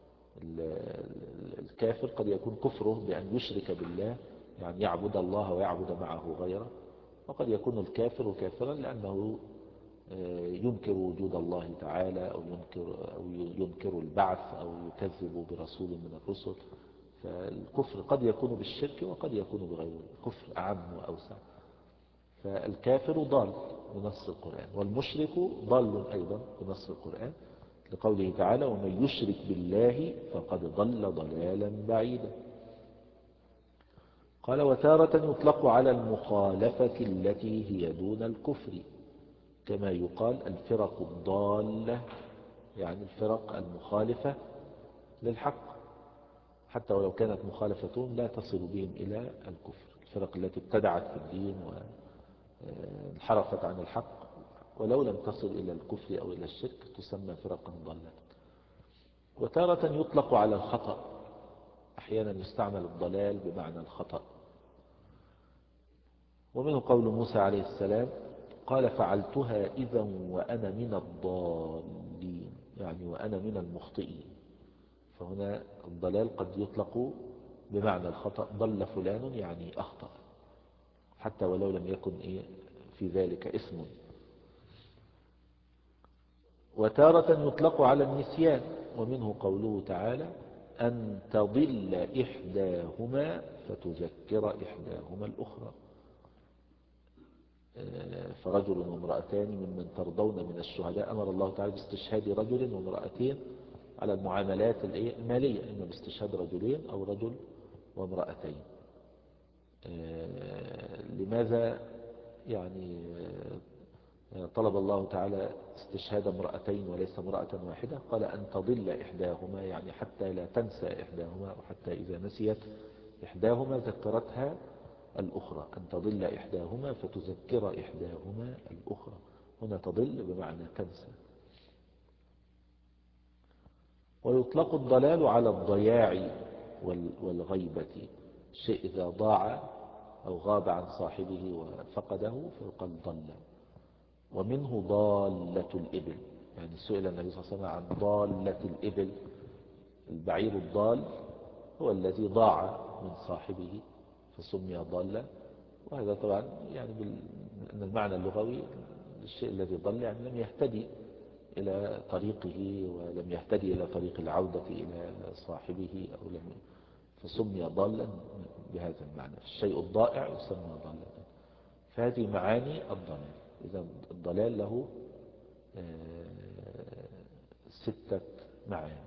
الكافر قد يكون كفره بأن يشرك بالله، يعني يعبد الله ويعبد معه غيره، وقد يكون الكافر كافرا لأنه ينكر وجود الله تعالى أو ينكر, أو ينكر البعث أو يكذب برسول من الرسل. فالكفر قد يكون بالشرك وقد يكون بغيره، الكفر أعم وأوسع. فالكافر ضال بنص القرآن، والمشرك ضال أيضا بنص القرآن، لقوله تعالى ومن يشرك بالله فقد ضل ضلالا بعيدا. قال وتارة يطلق على المخالفة التي هي دون الكفر، كما يقال الفرق الضالة، يعني الفرق المخالفة للحق. حتى ولو كانت مخالفتهم لا تصل بهم إلى الكفر. الفرق التي ابتدعت في الدين وانحرفت عن الحق ولو لم تصل إلى الكفر أو إلى الشرك تسمى فرقا ضالة. وتارة يطلق على الخطأ، أحيانا يستعمل الضلال بمعنى الخطأ. ومنه قول موسى عليه السلام قال فعلتها إذا وأنا من الضالين، يعني وأنا من المخطئين. فهنا الضلال قد يطلق بمعنى الخطأ، ضل فلان يعني أخطأ حتى ولو لم يكن إيه في ذلك اسم. وتارة يطلق على النسيان، ومنه قوله تعالى أن تضل إحداهما فتذكر إحداهما الأخرى. فرجل وامرأتان ممن ترضون من الشهداء، أمر الله تعالى باستشهاد رجل وامرأتين على المعاملات المالية، إما باستشهاد رجلين أو رجل وامرأتين. لماذا يعني طلب الله تعالى استشهاد امرأتين وليس امرأة واحدة؟ قال أن تضل إحداهما، يعني حتى لا تنسى إحداهما، وحتى إذا نسيت إحداهما ذكرتها الأخرى. أن تضل إحداهما فتذكر إحداهما الأخرى. هنا تضل بمعنى تنسى. ويطلق الضلال على الضياع والغيبة، الشيء إذا ضاع أو غاب عن صاحبه وفقده فيقال ضل. ومنه ضالة الإبل، يعني سئل النبي صلى الله عليه وسلم عن ضالة الإبل. البعير الضال هو الذي ضاع من صاحبه فسمي ضالا. وهذا طبعا يعني أن المعنى اللغوي الشيء الذي ضل يعني لم يهتدي إلى طريقه ولم يهتدي إلى طريق العودة إلى صاحبه أو لم فسمي ضالا بهذا المعنى. الشيء الضائع يسمى ضالا. فهذه معاني الضلال. إذا الضلال له ستة معاني.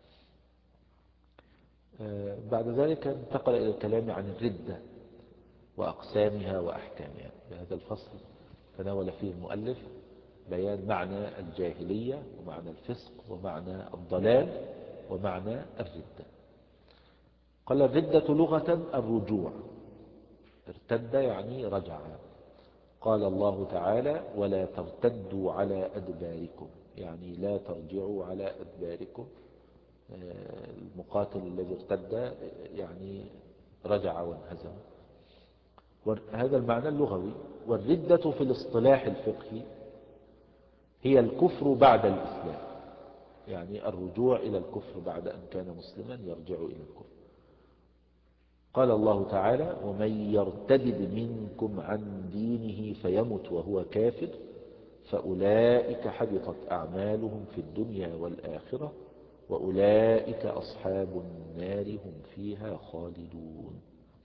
بعد ذلك انتقل إلى الكلام عن الردة وأقسامها وأحكامها. بهذا الفصل تناول فيه المؤلف بيان معنى الجاهلية ومعنى الفسق ومعنى الضلال ومعنى الردة. قال الردة لغة الرجوع، ارتد يعني رجع. قال الله تعالى ولا ترتدوا على أدباركم، يعني لا ترجعوا على أدباركم. المقاتل الذي ارتد يعني رجع وانهزم. وهذا المعنى اللغوي. والردة في الاصطلاح الفقهي هي الكفر بعد الإسلام، يعني الرجوع إلى الكفر بعد أن كان مسلما يرجع إلى الكفر. قال الله تعالى ومن يرتدد منكم عن دينه فيمت وهو كافر فأولئك حبطت أعمالهم في الدنيا والآخرة وأولئك أصحاب النار هم فيها خالدون.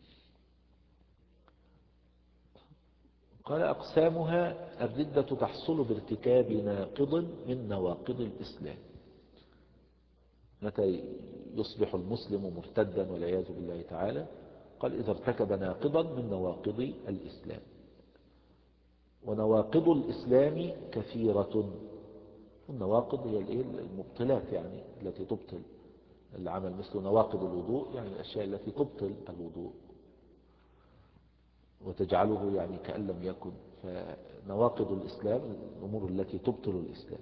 قال أقسامها الردة تحصل بارتكاب ناقض من نواقض الإسلام. متى يصبح المسلم مرتدا والعياذ بالله تعالى؟ قال إذا ارتكب ناقضا من نواقض الإسلام. ونواقض الإسلام كثيرة. النواقض هي المبطلات يعني التي تبطل العمل، مثل نواقض الوضوء يعني الأشياء التي تبطل الوضوء وتجعله يعني كأن لم يكن. فنواقض الإسلام الأمور التي تبطل الإسلام.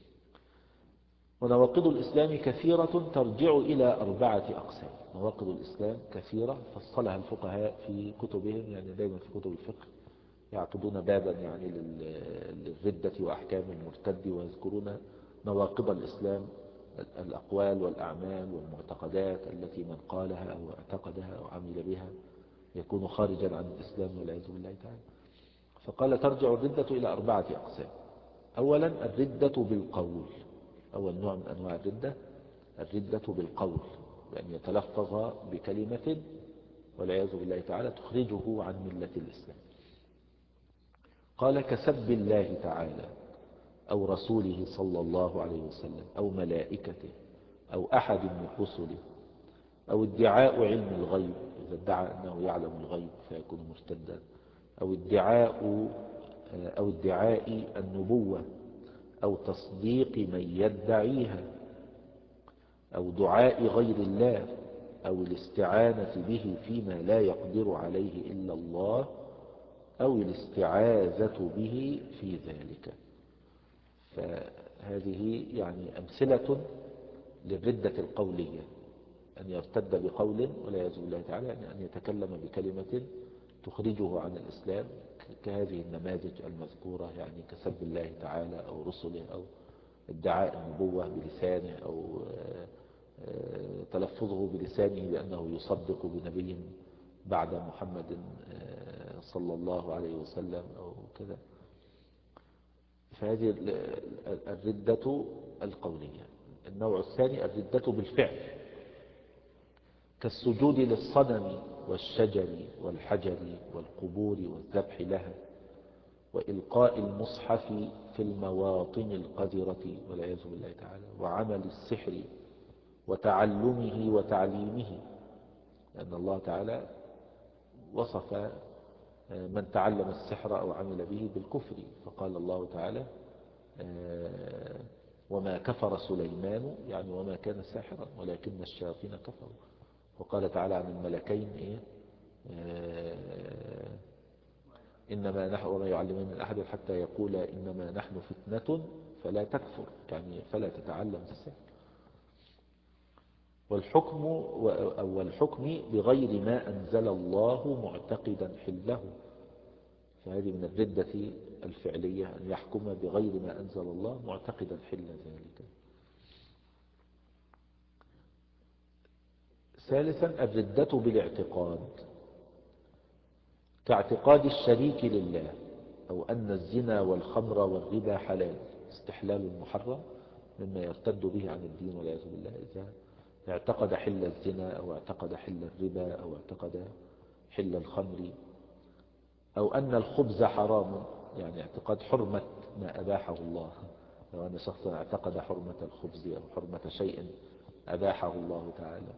ونواقض الإسلام كثيرة ترجع إلى أربعة أقسام. نواقض الإسلام كثيرة فصلها الفقهاء في كتبهم، يعني دائما في كتب الفقه يعقدون بابا يعني للردة وأحكام المرتد، ويذكرون نواقض الإسلام الأقوال والأعمال والمعتقدات التي من قالها أو اعتقدها أو عمل بها يكون خارجا عن الإسلام والعياذ بالله تعالى. فقال ترجع الردة إلى أربعة أقسام. أولا الردة بالقول، أول نوع من أنواع الردة الردة بالقول، بأن يتلفظ بكلمة والعياذ بالله تعالى تخرجه عن ملة الإسلام. قال كسب الله تعالى أو رسوله صلى الله عليه وسلم أو ملائكته أو أحد من رسله، أو ادعاء علم الغيب، إذا ادعى أنه يعلم الغيب فيكون مرتدا، أو ادعاء أو ادعاء النبوة، أو تصديق من يدعيها، أو دعاء غير الله، أو الاستعانة به فيما لا يقدر عليه إلا الله أو الاستعاذة به في ذلك. فهذه يعني أمثلة للردة القولية، أن يرتد بقول والعياذ بالله تعالى، يعني أن يتكلم بكلمة تخرجه عن الإسلام، كهذه النماذج المذكورة، يعني كسب الله تعالى أو رسله أو ادعاء النبوة بلسانه أو تلفظه بلسانه بأنه يصدق بنبي بعد محمد صلى الله عليه وسلم أو كذا. فهذه الردة القولية. النوع الثاني الردة بالفعل، كالسجود للصنم والشجر والحجر والقبور والذبح لها، وإلقاء المصحف في المواطن القذرة والعياذ بالله تعالى، وعمل السحر وتعلمه وتعليمه، لأن الله تعالى وصف من تعلم السحر أو عمل به بالكفر، فقال الله تعالى وما كفر سليمان، يعني وما كان ساحرا ولكن الشياطين كفروا. وقال تعالى عن الملكين إيه؟ إنما نحن وما يعلمون من أحد حتى يقول إنما نحن فتنة فلا تكفر، يعني فلا تتعلم السحر. والحكم أو الحكم بغير ما أنزل الله معتقدا حله، فهذه من الردة الفعلية، أن يحكم بغير ما أنزل الله معتقدا حل ذلك. ثالثا الردة بالاعتقاد، كاعتقاد الشريك لله، أو أن الزنا والخمر والربا حلال، استحلال محرم، مما يرتد به عن الدين والعياذ بالله، إذا اعتقد حل الزنا أو اعتقد حل الربا أو اعتقد حل الخمر، أو أن الخبز حرام، يعني اعتقاد حرمة ما أباحه الله، لو أن شخصا اعتقد حرمة الخبز أو حرمة شيء أباحه الله تعالى،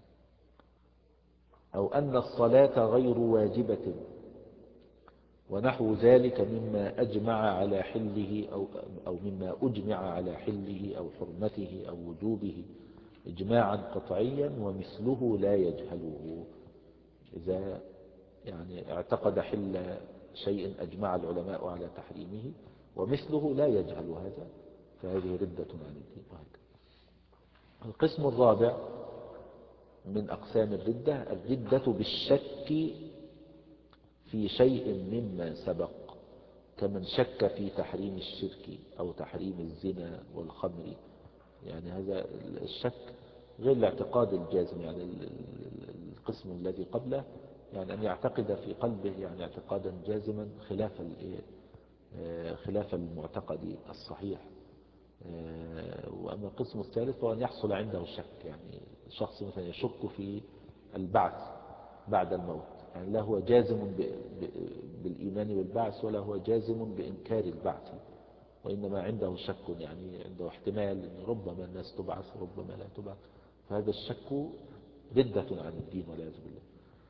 أو أن الصلاة غير واجبة ونحو ذلك مما أجمع على حله أو, أو مما أجمع على حله أو حرمته أو وجوبه إجماعا قطعيا ومثله لا يجهله. إذا يعني اعتقد حل شيء أجمع العلماء على تحريمه ومثله لا يجهل هذا، فهذه ردة عن الدين. وهكذا. القسم الرابع من أقسام الردة الردة بالشك في شيء مما سبق، كمن شك في تحريم الشرك أو تحريم الزنا والخمر، يعني هذا الشك غير الاعتقاد الجازم، يعني القسم الذي قبله يعني أن يعتقد في قلبه يعني اعتقادا جازما خلاف خلاف المعتقد الصحيح. وأما القسم الثالث هو أن يحصل عنده الشك، يعني شخص مثلا يشك في البعث بعد الموت، يعني لا هو جازم بالإيمان بالبعث ولا هو جازم بإنكار البعث، وإنما عنده شك، يعني عنده احتمال أن ربما الناس تبعث وربما لا تبعث، فهذا الشك ردة عن الدين والعياذ بالله.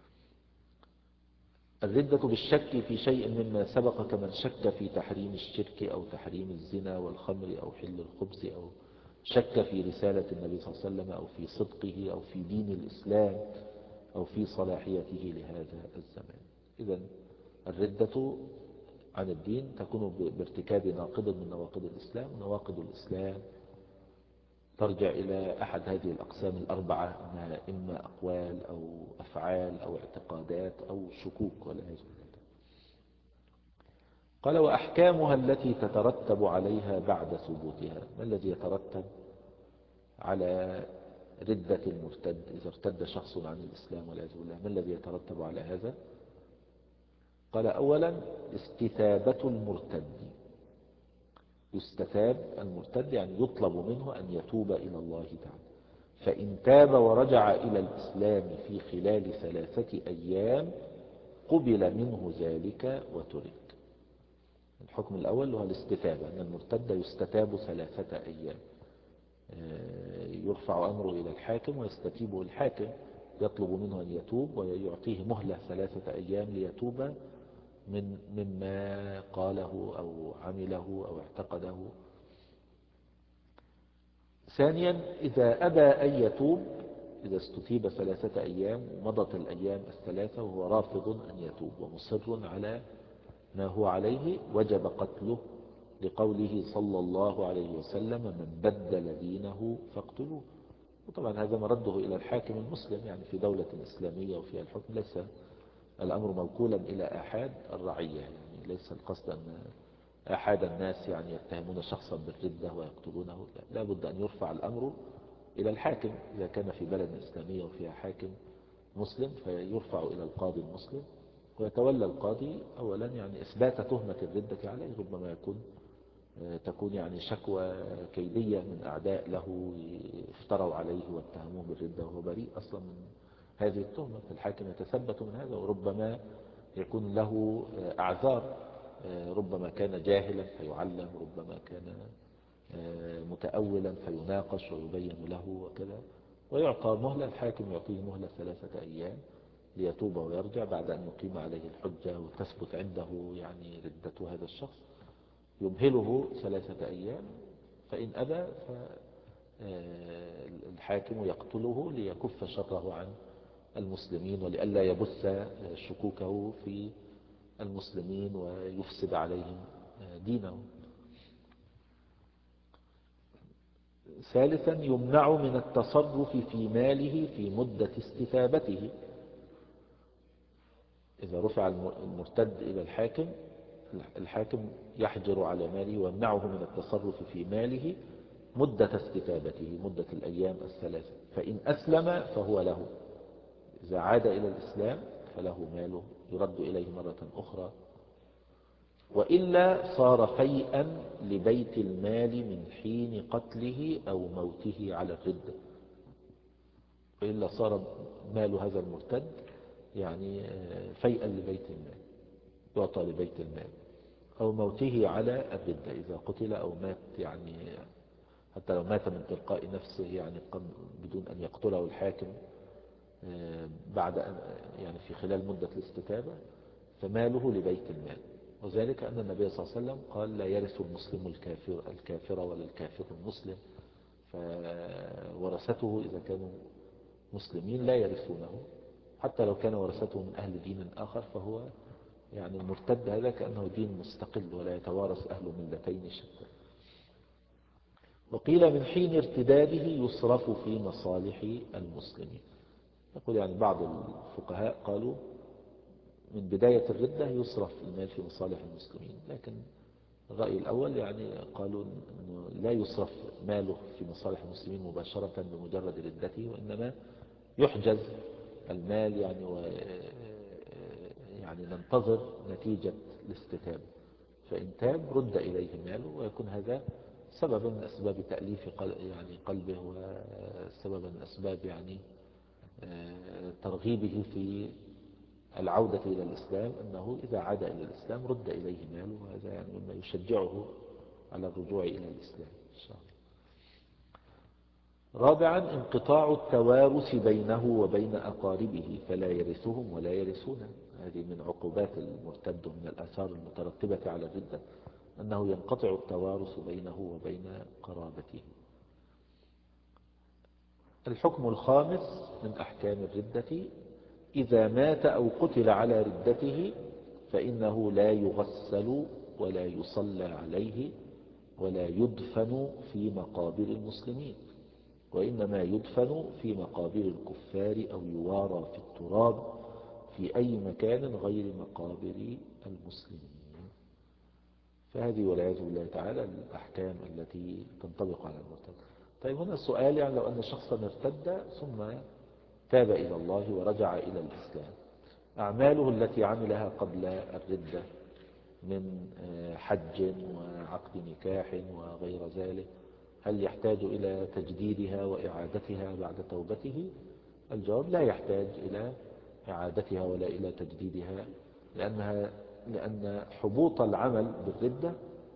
الردة بالشك في شيء مما سبق، كمن شك في تحريم الشرك أو تحريم الزنا والخمر أو حل الخبز، أو شك في رسالة النبي صلى الله عليه وسلم أو في صدقه أو في دين الإسلام أو في صلاحيته لهذا الزمان. إذن الردة عن الدين تكون بارتكاب ناقض من نواقض الإسلام، ونواقض الإسلام ترجع إلى أحد هذه الأقسام الأربعة، أنها إما أقوال أو أفعال أو اعتقادات أو شكوك والعياذ بالله. قال وأحكامها التي تترتب عليها بعد ثبوتها. ما الذي يترتب على ردة المرتد إذا ارتد شخص عن الإسلام والعياذ بالله؟ ما الذي يترتب على هذا؟ قال أولا استتابة المرتد، يستتاب المرتد يعني يطلب منه أن يتوب إلى الله تعالى، فإن تاب ورجع إلى الإسلام في خلال ثلاثة أيام قبل منه ذلك وترك. الحكم الأول هو الاستتابة، أن المرتد يستتاب ثلاثة أيام، يرفع أمره إلى الحاكم ويستتيبه الحاكم، يطلب منه أن يتوب ويعطيه مهلة ثلاثة أيام ليتوب من مما قاله أو عمله أو اعتقده. ثانيا إذا أبى أن يتوب إذا استتيب ثلاثة أيام ومضت الأيام الثلاثة وهو رافض أن يتوب ومصر على ما هو عليه وجب قتله، لقوله صلى الله عليه وسلم: من بدل دينه فاقتلوه. وطبعا هذا مرده إلى الحاكم المسلم، يعني في دولة إسلامية وفيها الحكم ليس الأمر موكولا إلى أحد الرعية، يعني ليس القصد أن أحد الناس يعني يتهمون شخصا بالردة ويقتلونه، لا بد أن يرفع الأمر إلى الحاكم. إذا كان في بلد إسلامية وفيها حاكم مسلم فيرفع إلى القاضي المسلم، ويتولى القاضي أولا يعني إثبات تهمة الردة عليه. ربما يكون تكون يعني شكوى كيدية من أعداء له افتروا عليه واتهموه بالردة وهو بريء أصلا من هذه التهمة، فالحاكم يتثبت من هذا. وربما يكون له أعذار، ربما كان جاهلا فيعلم، ربما كان متأولا فيناقش ويبين له وكذا، ويعطى مهلة. الحاكم يعطيه مهلة ثلاثة أيام ليتوب ويرجع بعد أن يقيم عليه الحجة وتثبت عنده يعني ردة هذا الشخص. يمهله ثلاثة أيام، فإن أبى فالحاكم يقتله ليكف شره عن المسلمين ولئلا يبث شكوكه في المسلمين ويفسد عليهم دينهم. ثالثا يمنع من التصرف في ماله في مدة استتابته. إذا رفع المرتد إلى الحاكم، الحاكم يحجر على ماله ويمنعه من التصرف في ماله مدة استتابته، مدة الأيام الثلاثة. فإن أسلم فهو له، إذا عاد إلى الإسلام فله ماله يرد إليه مرة أخرى، وإلا صار فيئا لبيت المال من حين قتله أو موته على الردة. وإلا صار مال هذا المرتد يعني فيئا لبيت المال، يعطى لبيت المال، أو موته على الردة إذا قتل أو مات، يعني حتى لو مات من تلقاء نفسه يعني بدون أن يقتله الحاكم بعد يعني في خلال مدة الاستتابة، فماله لبيت المال. وذلك أن النبي صلى الله عليه وسلم قال: لا يرث المسلم الكافر الكافر ولا الكافر المسلم. فورثته إذا كانوا مسلمين لا يرثونه، حتى لو كان ورثته من أهل دين آخر، فهو يعني المرتد هذا كأنه دين مستقل ولا يتوارث أهل ملتين شتى. وقيل من حين ارتداده يصرف في مصالح المسلمين. يقول يعني بعض الفقهاء قالوا من بداية الردة يصرف المال في مصالح المسلمين، لكن الرأي الأول يعني قالوا أنه لا يصرف ماله في مصالح المسلمين مباشرة بمجرد ردته، وإنما يحجز المال يعني و يعني ننتظر نتيجة الاستتابة، فإن تاب رد إليه ماله، ويكون هذا سببا من أسباب تأليف يعني قلبه، وسببا من أسباب يعني ترغيبه في العودة إلى الإسلام، أنه إذا عاد إلى الإسلام رد إليه ماله، وهذا يعني مما يشجعه على الرجوع إلى الإسلام إن شاء الله. رابعا انقطاع التوارث بينه وبين أقاربه فلا يرثهم ولا يرثونه. هذه من عقوبات المرتد ومن الآثار المترتبة على الردة، أنه ينقطع التوارث بينه وبين قرابته. الحكم الخامس من أحكام الردة: إذا مات أو قتل على ردته فإنه لا يغسل ولا يصلى عليه ولا يدفن في مقابر المسلمين، وإنما يدفن في مقابر الكفار أو يوارى في التراب في أي مكان غير مقابر المسلمين. فهذه والعياذ بالله تعالى الأحكام التي تنطبق على المرتد. طيب هنا السؤال، يعني لو أن شخصا ارتد ثم تاب إلى الله ورجع إلى الإسلام، أعماله التي عملها قبل الردة من حج وعقد نكاح وغير ذلك، هل يحتاج إلى تجديدها وإعادتها بعد توبته؟ الجواب: لا يحتاج إلى إعادتها ولا إلى تجديدها، لأنها لأن حبوط العمل بالردة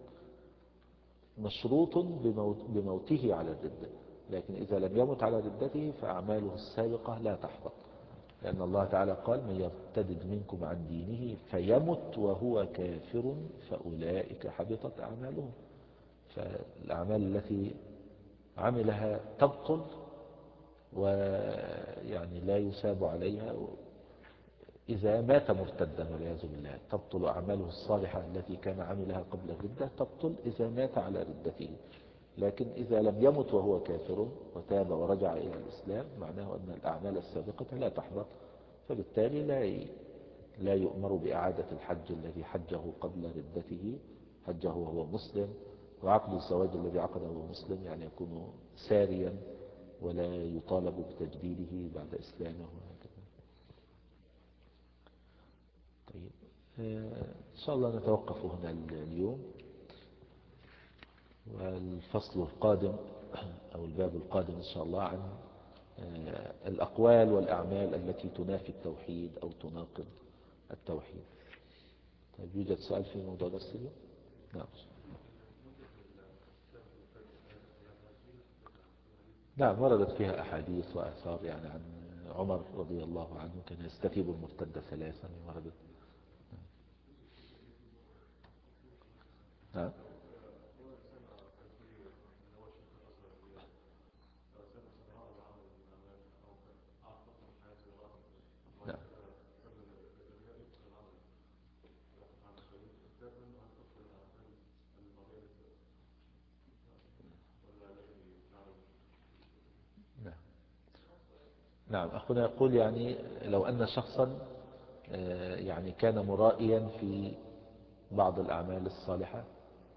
مشروط بموت بموته على الردة، لكن إذا لم يمت على ردته فأعماله السابقة لا تحبط، لأن الله تعالى قال: من يرتد منكم عن دينه فيمت وهو كافر فأولئك حبطت أعمالهم. فالأعمال التي عملها تبطل ويعني لا يساب عليها إذا مات مرتدا والعياذ بالله. تبطل أعماله الصالحة التي كان عملها قبل الردة، تبطل إذا مات على ردته. لكن إذا لم يمت وهو كافر وتاب ورجع إلى الإسلام، معناه أن الأعمال السابقة لا تحبط، فبالتالي لا لا يؤمر بإعادة الحج الذي حجه قبل ردته، حجه وهو مسلم. وعقد الزواج الذي عقده وهو مسلم يعني يكون ساريا ولا يطالب بتجديده بعد إسلامه وهكذا. طيب، إن شاء الله نتوقف هنا اليوم، والفصل القادم أو الباب القادم إن شاء الله عن الأقوال والأعمال التي تنافي التوحيد أو تناقض التوحيد. طيب، يوجد سؤال في موضوع درس اليوم؟ نعم. نعم، وردت فيها أحاديث وآثار يعني عن عمر رضي الله عنه كان يستتيب المرتد ثلاثا، وردت. نعم. نعم. نعم. نعم، أخونا يقول يعني لو أن شخصا يعني كان مرائيا في بعض الأعمال الصالحة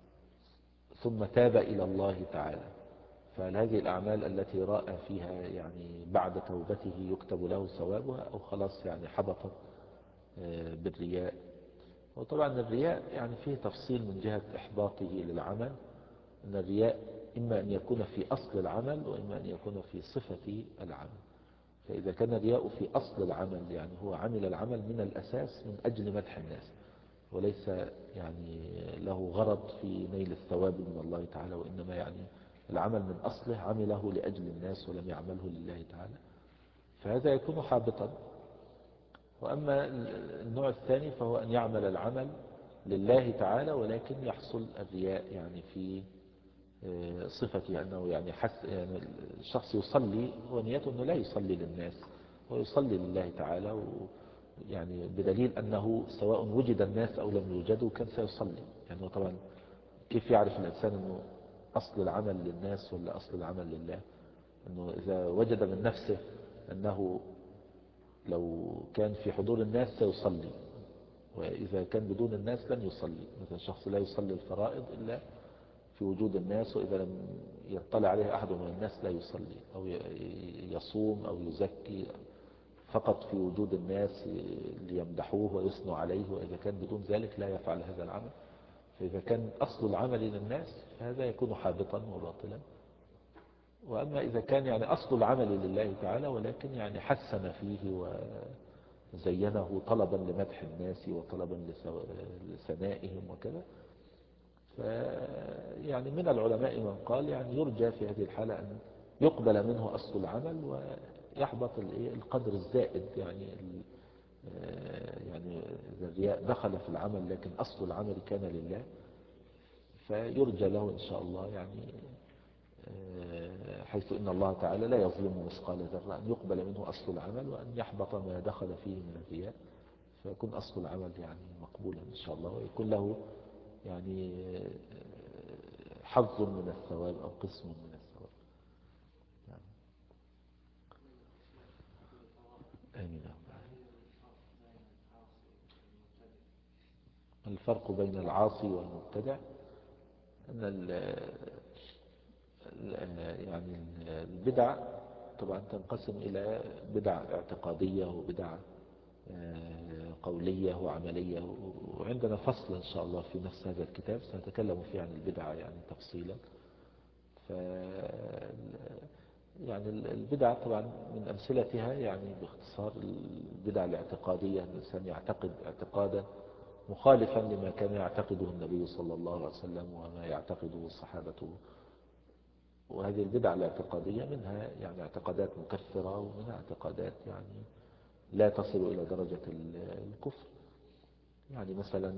ثم تاب إلى الله تعالى، فهل هذه الأعمال التي رأى فيها يعني بعد توبته يكتب له ثوابها، أو خلاص يعني حبطت بالرياء؟ وطبعا الرياء يعني فيه تفصيل من جهة إحباطه للعمل، أن الرياء إما أن يكون في أصل العمل وإما أن يكون في صفة العمل. فإذا كان الرياء في أصل العمل يعني هو عمل العمل من الأساس من أجل مدح الناس، وليس يعني له غرض في نيل الثواب من الله تعالى، وإنما يعني العمل من أصله عمله لأجل الناس ولم يعمله لله تعالى، فهذا يكون حابطا. وأما النوع الثاني فهو أن يعمل العمل لله تعالى ولكن يحصل الرياء يعني في صفتي، أنه يعني حس يعني الشخص يصلي ونيته أنه لا يصلي للناس، ويصلي لله تعالى، يعني بدليل أنه سواء وجد الناس أو لم يوجدوا كان سيصلي. يعني طبعا كيف يعرف الإنسان أنه أصل العمل للناس ولا أصل العمل لله؟ أنه إذا وجد من نفسه أنه لو كان في حضور الناس سيصلي، وإذا كان بدون الناس لن يصلي. مثلا شخص لا يصلي الفرائض إلا في وجود الناس، وإذا لم يطلع عليه أحد من الناس لا يصلي، أو يصوم أو يزكي فقط في وجود الناس ليمدحوه ويثنوا عليه، وإذا كان بدون ذلك لا يفعل هذا العمل. فإذا كان أصل العمل للناس فهذا يكون حابطا وباطلا. وأما إذا كان يعني أصل العمل لله تعالى ولكن يعني حسن فيه وزينه طلبا لمدح الناس وطلبا لثنائهم وكذا، يعني من العلماء من قال يعني يرجى في هذه الحالة أن يقبل منه أصل العمل ويحبط القدر الزائد، يعني يعني إذا الرياء دخل في العمل لكن أصل العمل كان لله، فيرجى له إن شاء الله يعني حيث إن الله تعالى لا يظلم مثقال ذرة أن يقبل منه أصل العمل وأن يحبط ما دخل فيه من الرياء، فيكون أصل العمل يعني مقبولا إن شاء الله، ويكون له يعني حظ من الثواب أو قسم من الثواب. يعني آمين. الفرق بين العاصي والمبتدع أن يعني البدع طبعا تنقسم إلى بدع اعتقادية وبدع قولية وعملية، وعندنا فصل إن شاء الله في نفس هذا الكتاب سنتكلم فيه عن البدع يعني تفصيلا. ف يعني البدع طبعا من أمثلتها يعني باختصار البدع الاعتقادية، الإنسان يعتقد اعتقادا مخالفا لما كان يعتقده النبي صلى الله عليه وسلم وما يعتقده صحابته. وهذه البدع الاعتقادية منها يعني اعتقادات مكفرة ومنها اعتقادات يعني لا تصل إلى درجة الكفر. يعني مثلا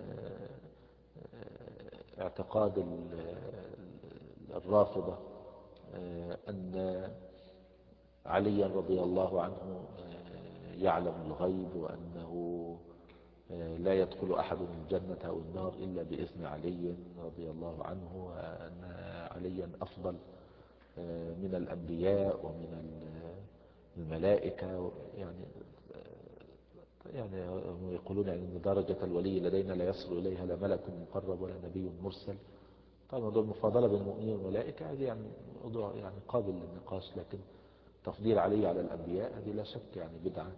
اعتقاد الرافضة أن عليا رضي الله عنه يعلم الغيب، وأنه لا يدخل أحد الجنة أو النار إلا بإذن علي رضي الله عنه، وأن عليا أفضل من الأنبياء ومن الملائكة. يعني يعني يقولون أن درجة الولي لدينا لا يصل إليها لا ملك مقرب ولا نبي مرسل. طبعا موضوع المفاضلة بين المؤمنين والملائكة هذه يعني موضوع يعني قابل للنقاش، لكن تفضيل علي على الأنبياء هذه لا شك يعني بدعة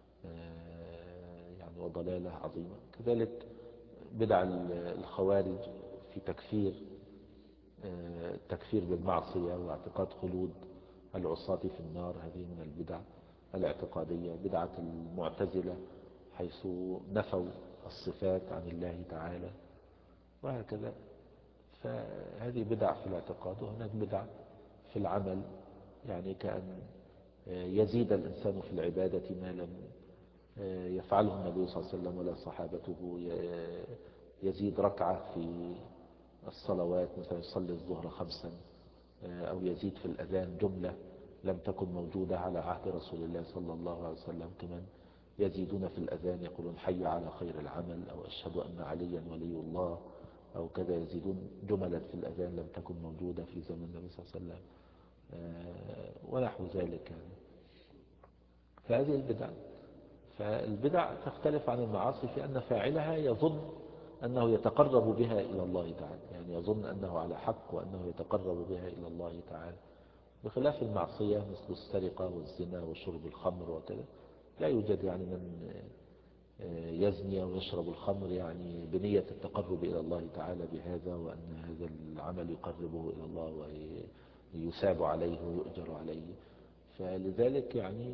يعني وضلالة عظيمة. كذلك بدع الخوارج في تكفير التكفير بالمعصية واعتقاد خلود العصاة في النار، هذه من البدع الاعتقادية. بدعة المعتزلة حيث نفوا الصفات عن الله تعالى وهكذا. فهذه بدع في الاعتقاد. وهناك بدع في العمل، يعني كأن يزيد الإنسان في العبادة ما لم يفعله النبي صلى الله عليه وسلم ولا صحابته. يزيد ركعة في الصلوات، مثلا يصلي الظهر خمسا، أو يزيد في الأذان جملة لم تكن موجودة على عهد رسول الله صلى الله عليه وسلم. كمان يزيدون في الأذان يقولون حي على خير العمل، أو أشهد أن عليا ولي الله، أو كذا. يزيدون جملا في الأذان لم تكن موجودة في زمن النبي صلى الله عليه وسلم ونحو ذلك يعني. فهذه البدع. فالبدع تختلف عن المعاصي في أن فاعلها يظن أنه يتقرب بها إلى الله تعالى، يعني يظن أنه على حق وأنه يتقرب بها إلى الله تعالى، بخلاف المعصية مثل السرقة والزنا وشرب الخمر وكذا. لا يوجد يعني من يزني ويشرب الخمر يعني بنية التقرب إلى الله تعالى بهذا، وأن هذا العمل يقربه إلى الله ويساب عليه ويؤجر عليه. فلذلك يعني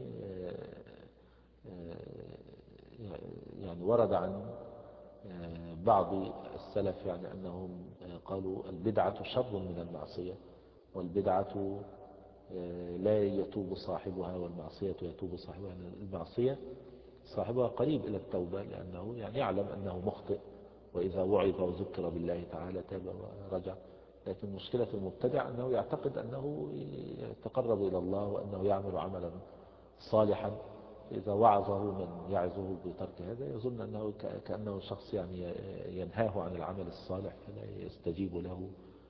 يعني ورد عن بعض السلف يعني أنهم قالوا البدعة شر من المعصية، والبدعة لا يتوب صاحبها والمعصية يتوب صاحبها. يعني المعصية صاحبها قريب إلى التوبة، لأنه يعني يعلم أنه مخطئ، وإذا وعظ وذكر بالله تعالى تاب ورجع. لكن مشكلة المبتدع أنه يعتقد أنه يتقرب إلى الله وأنه يعمل عملا صالحا، إذا وعظه من يعظه بترك هذا يظن أنه كأنه شخص يعني ينهاه عن العمل الصالح فلا يستجيب له.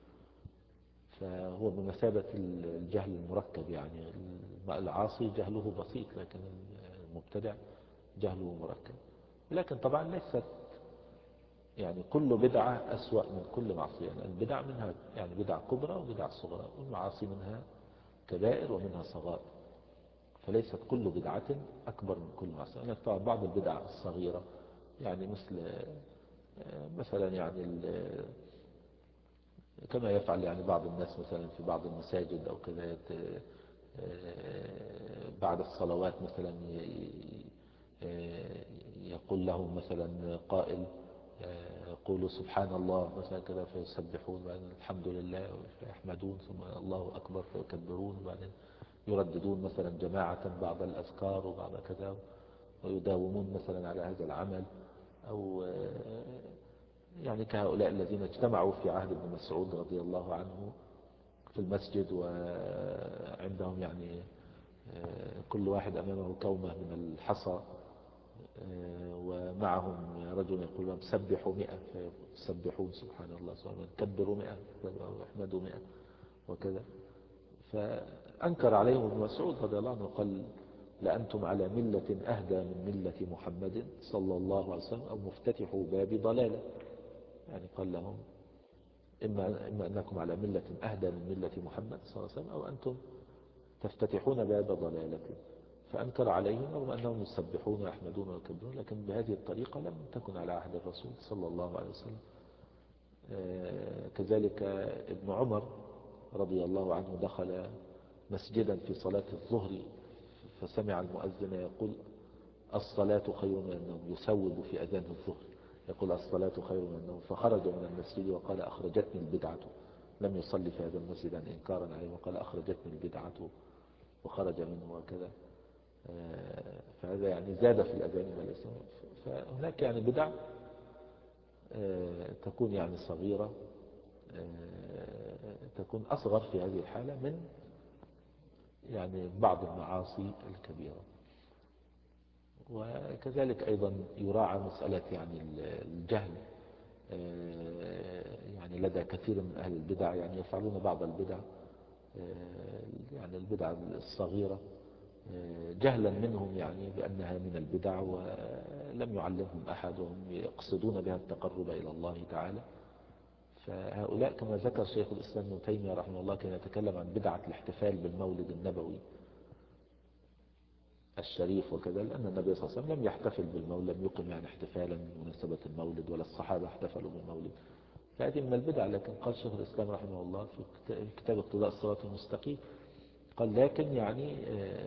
فهو بمثابة الجهل المركب، يعني العاصي جهله بسيط لكن المبتدع جهله مركب. لكن طبعا ليست يعني كل بدعة أسوأ من كل معصية. يعني البدع منها يعني بدع كبرى وبدع صغرى، والمعاصي منها كبائر ومنها صغائر، فليست كل بدعة أكبر من كل معصية. يعني طبعا بعض البدع الصغيرة يعني مثل مثلا يعني كما يفعل يعني بعض الناس مثلا في بعض المساجد أو كذا، بعد الصلوات مثلا يقول لهم مثلا قائل قولوا سبحان الله مثلا كذا، فيسبحون، وبعدين الحمد لله فيحمدون، ثم الله أكبر فيكبرون، وبعدين يرددون مثلا جماعة بعض الأذكار وبعض كذا، ويداومون مثلا على هذا العمل. أو يعني كهؤلاء الذين اجتمعوا في عهد ابن مسعود رضي الله عنه في المسجد، وعندهم يعني كل واحد أمامه كومة من الحصى، ومعهم رجل يقول لهم سبحوا مئة فيسبحون سبحان الله سبحانه، كبروا مئة واحمدوا مئة وكذا. فأنكر عليهم ابن مسعود رضي الله عنه وقال لأنتم على ملة أهدى من ملة محمد صلى الله عليه وسلم، أو مفتتحوا باب ضلالة. يعني قال لهم إما, إما أنكم على ملة أهدى من ملة محمد صلى الله عليه وسلم، أو أنتم تفتتحون باب ضلالة. فأنكر عليهم رغم أنهم يسبحون ويحمدون ويكبرون، لكن بهذه الطريقة لم تكن على عهد الرسول صلى الله عليه وسلم. كذلك ابن عمر رضي الله عنه دخل مسجدا في صلاة الظهر فسمع المؤذن يقول الصلاة خير من النوم، يسوب في أذان الظهر يقول الصلاة خير من النوم، فخرج من المسجد وقال أخرجتني البدعة. لم يصلي في هذا المسجد إنكارا عليه، وقال أخرجتني البدعة وخرج منه وكذا. فهذا يعني زاد في الأذان وليس. فهناك يعني بدع تكون يعني صغيرة، تكون أصغر في هذه الحالة من يعني بعض المعاصي الكبيرة. وكذلك أيضا يراعى مسألة يعني الجهل، يعني لدى كثير من أهل البدع، يعني يفعلون بعض البدع، يعني البدع الصغيرة، جهلا منهم يعني بأنها من البدع، ولم يعلمهم أحد، وهم يقصدون بها التقرب إلى الله تعالى. فهؤلاء كما ذكر شيخ الإسلام ابن تيمية رحمه الله كان يتكلم عن بدعة الاحتفال بالمولد النبوي الشريف وكذا، لأن النبي صلى الله عليه وسلم لم يحتفل بالمولد، لم يقم يعني احتفالا بمناسبة المولد، ولا الصحابة احتفلوا بالمولد. فهذه من البدع. لكن قال شيخ الإسلام رحمه الله في كتاب اقتضاء الصراط المستقيم، قال لكن يعني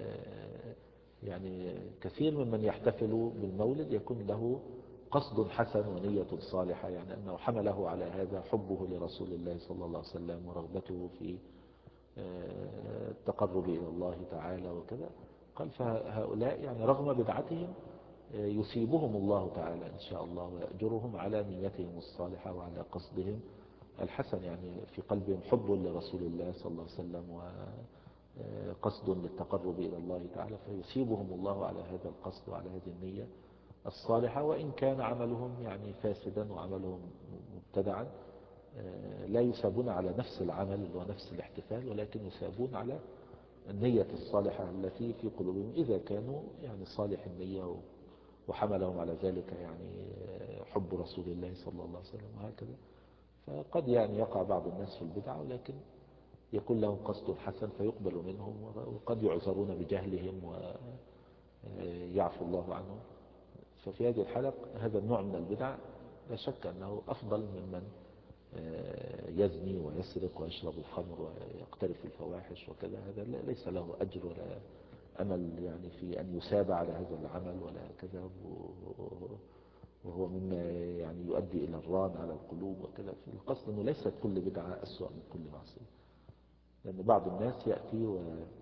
يعني كثير ممن يحتفل بالمولد يكون له قصد حسن ونية صالحة، يعني أنه حمله على هذا حبه لرسول الله صلى الله عليه وسلم ورغبته في التقرب إلى الله تعالى وكذا. قال فهؤلاء يعني رغم بدعتهم يثيبهم الله تعالى إن شاء الله، ويأجرهم على نيتهم الصالحة وعلى قصدهم الحسن، يعني في قلبهم حب لرسول الله صلى الله عليه وسلم وقصد للتقرب إلى الله تعالى، فيثيبهم الله على هذا القصد وعلى هذه النية الصالحة، وإن كان عملهم يعني فاسدا وعملهم مبتدعا، لا يثابون على نفس العمل اللي هو نفس الاحتفال، ولكن يثابون على النية الصالحة التي في قلوبهم إذا كانوا يعني صالح النية وحملهم على ذلك يعني حب رسول الله صلى الله عليه وسلم وهكذا. فقد يعني يقع بعض الناس في البدعة، ولكن يكون لهم قصد حسن فيقبل منهم، وقد يعذرون بجهلهم ويعفو الله عنهم. ففي هذه الحالة هذا النوع من البدع لا شك أنه أفضل ممن يزني ويسرق ويشرب الخمر ويقترف الفواحش وكذا. هذا ليس له أجر ولا أمل يعني في أن يساب على هذا العمل ولا كذا، وهو مما يعني يؤدي إلى الران على القلوب وكذا. في القصد أنه ليست كل بدعة أسوأ من كل معصية، لأن بعض الناس يأتي و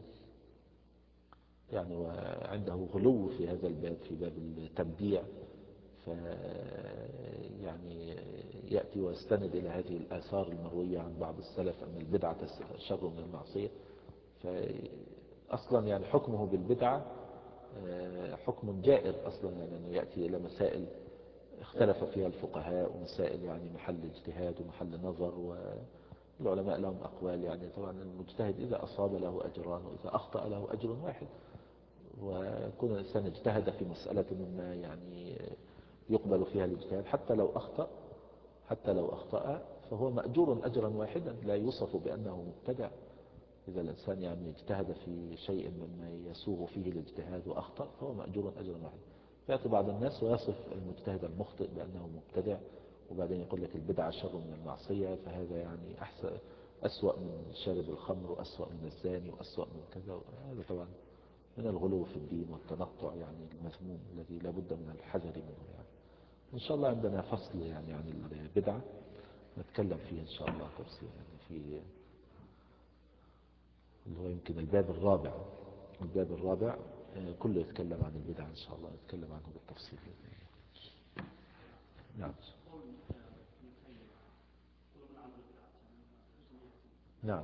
يعني وعنده غلو في هذا الباب، في باب التبديع، ف يعني يأتي ويستند إلى هذه الآثار المروية عن بعض السلف أن البدعة شر من المعصية. فأصلا يعني حكمه بالبدعة حكم جائر أصلا، يعني أنه يأتي إلى مسائل اختلف فيها الفقهاء، ومسائل يعني محل اجتهاد ومحل نظر، والعلماء لهم أقوال. يعني طبعا المجتهد إذا أصاب له أجران، وإذا أخطأ له أجر واحد. وكون الإنسان اجتهد في مسألة مما يعني يقبل فيها الاجتهاد، حتى لو أخطأ حتى لو أخطأ فهو مأجور أجرا واحدا، لا يوصف بأنه مبتدع. إذا الإنسان يعني اجتهد في شيء مما يسوغ فيه الاجتهاد وأخطأ فهو مأجور أجرا واحدا. فيأتي بعض الناس ويصف المجتهد المخطئ بأنه مبتدع، وبعدين يقول لك البدعة شر من المعصية، فهذا يعني أحسن أسوأ من شارب الخمر، وأسوأ من الزاني، وأسوأ من كذا. هذا طبعا من الغلو في الدين والتنطع يعني المذموم الذي لا بد من الحذر منه. يعني إن شاء الله عندنا فصل يعني عن البدعة نتكلم فيه إن شاء الله تفصيل، يعني في اللي هو يمكن الباب الرابع الباب الرابع كله يتكلم عن البدع إن شاء الله، يتكلم عنه بالتفصيل. نعم نعم.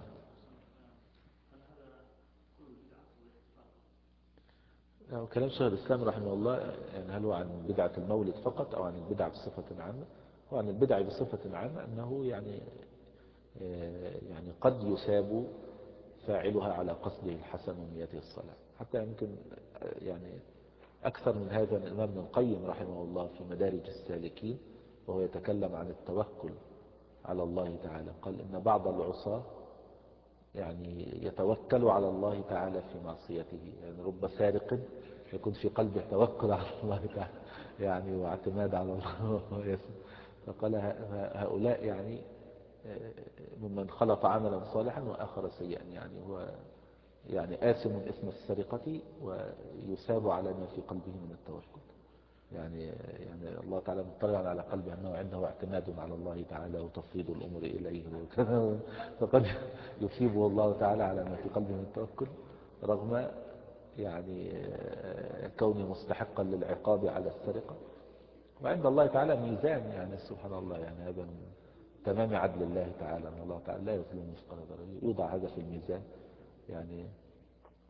كلام شيخ الإسلام رحمه الله يعني هل هو عن بدعة المولد فقط أو عن البدعة بصفة عامة؟ هو عن البدع بصفة عامة، أنه يعني يعني قد يثاب فاعلها على قصده الحسن ونيته الصالحة. حتى يمكن يعني أكثر من هذا من الإمام ابن القيم رحمه الله في مدارج السالكين، وهو يتكلم عن التوكل على الله تعالى. قال إن بعض العصاة يعني يتوكل على الله تعالى في معصيته، يعني رب سارق يكون في قلبه توكل على الله تعالى يعني واعتماد على الله. فقال هؤلاء يعني ممن خلط عملا صالحا وآخر سيئا، يعني هو يعني آثم إثم السرقة ويثاب على ما في قلبه من التوكل. يعني يعني الله تعالى مطلع على قلبه أنه عنده اعتماد على الله تعالى وتفويض الأمور إليه وكذا، فقد يثيبه الله تعالى على ما في قلبه من التوكل، رغم يعني كونه مستحقا للعقاب على السرقة. وعند الله تعالى ميزان، يعني سبحان الله، يعني هذا من تمام عدل الله تعالى، أن الله تعالى لا يظلم مثقال ذرة، يوضع هذا في الميزان. يعني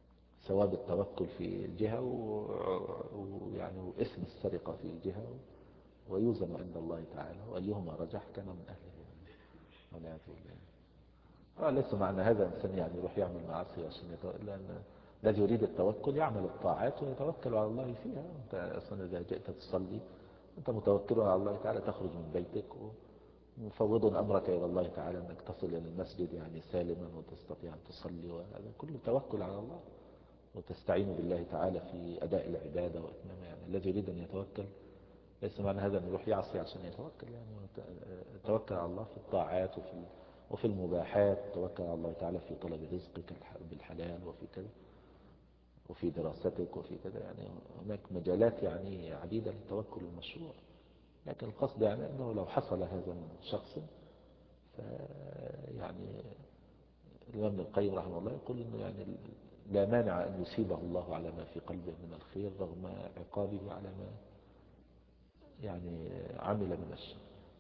ثواب التوكل في جهة ويعني وإثم السرقة في جهة، ويوزن عند الله تعالى، وأيهما رجح كان من أهله والعياذ بالله. آه ليس معنى هذا إنسان يعني يروح يعمل معاصي عشان يتوكل، لأن الذي يريد التوكل يعمل الطاعات ويتوكل على الله فيها. أنت أصلا إذا جئت تصلي أنت متوكل على الله تعالى، تخرج من بيتك ومفوض أمرك إلى الله تعالى أنك تصل إلى المسجد يعني سالما وتستطيع أن تصلي، وهذا كله توكل على الله، وتستعين بالله تعالى في أداء العبادة وإتمامها. يعني الذي يريد أن يتوكل ليس معنى هذا أن يروح يعصي عشان يتوكل، يعني توكل على الله في الطاعات وفي وفي المباحات، توكل على الله تعالى في طلب رزقك بالحلال وفي كذا، وفي دراستك وفي كذا. يعني هناك مجالات يعني عديدة للتوكل المشروع، لكن القصد يعني أنه لو حصل هذا من شخص ف يعني الإمام ابن القيم رحمه الله يقول إنه يعني لا مانع أن يصيبه الله على ما في قلبه من الخير رغم عقابه على ما يعني عمل من الشر.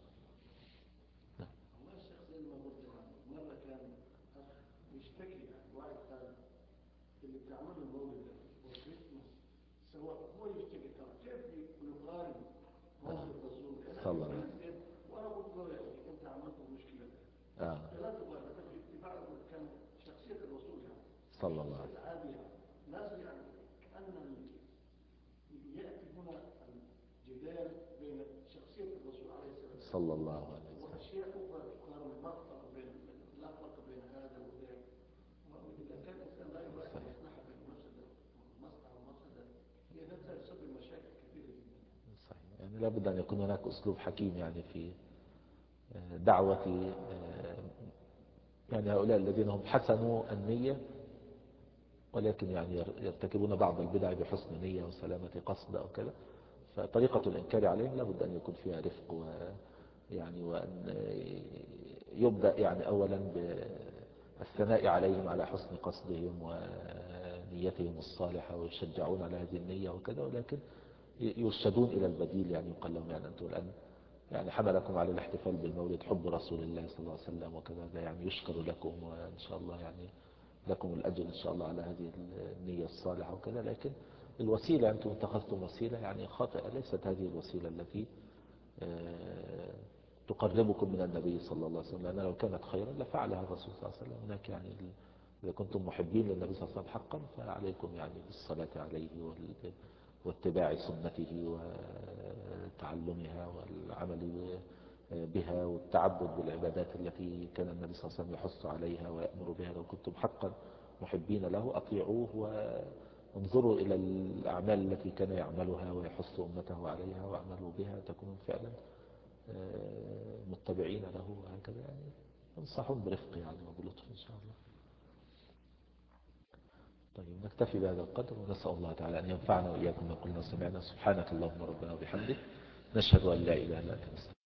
اللي بتعمله المولد ده والكريسماس سواء هو يشتكي ترى كيف يقارن مولد الرسول صلى الله عليه وسلم. وانا قلت له يا اخي انت عملت المشكله ده آه. لا تقارن في اتباع كان شخصيه الرسول يعني صلى الله عليه وسلم عاديه ناس يعني كان ياتي هنا الجدال بين شخصيه الرسول عليه الصلاه والسلام صلى الله عليه وسلم واشياء اخرى تقارن ما فرق بين لا فرق بين هذا وذاك. واذا كان الانسان لا يراعي مصلحه المفسده مصلحه ومفسده هي نفسها تسبب مشاكل كثيره جدا. صحيح. يعني لابد أن يكون هناك أسلوب حكيم يعني في دعوة يعني هؤلاء الذين هم حسنوا النية ولكن يعني يرتكبون بعض البدع بحسن نية وسلامة قصد أو كذا. فطريقة الإنكار عليهم لابد أن يكون فيها رفق، ويعني وأن يبدأ يعني أولا بالثناء عليهم على حسن قصدهم ونيتهم الصالحة ويشجعون على هذه النية وكذا، ولكن يرشدون إلى البديل. يعني يقال لهم يعني أنتم الآن يعني حملكم على الاحتفال بالمولد حب رسول الله صلى الله عليه وسلم وكذا، ده يعني يشكر لكم وإن شاء الله يعني لكم الأجر إن شاء الله على هذه النية الصالحة وكذا، لكن الوسيلة أنتم اتخذتم وسيلة يعني خاطئة، ليست هذه الوسيلة التي تقربكم من النبي صلى الله عليه وسلم، لأن لو كانت خيرا لفعلها الرسول صلى الله عليه وسلم. هناك يعني إذا كنتم محبين للنبي صلى الله عليه وسلم حقا فعليكم يعني بالصلاة عليه واتباع سنته وتعلمها والعمل بها والتعبد بالعبادات التي كان النبي صلى الله عليه وسلم يحث عليها ويأمر بها. لو كنتم حقا محبين له أطيعوه وانظروا إلى الأعمال التي كان يعملها ويحث أمته عليها واعملوا بها تكونوا فعلا متبعين له وهكذا. يعني انصحون برفق يعني وبلطف إن شاء الله. طيب نكتفي بهذا القدر، ونسأل الله تعالى أن ينفعنا وإياكم ما قلنا سمعنا. سبحانك اللهم ربنا وبحمدك، نشهد أن لا إله إلا أنت.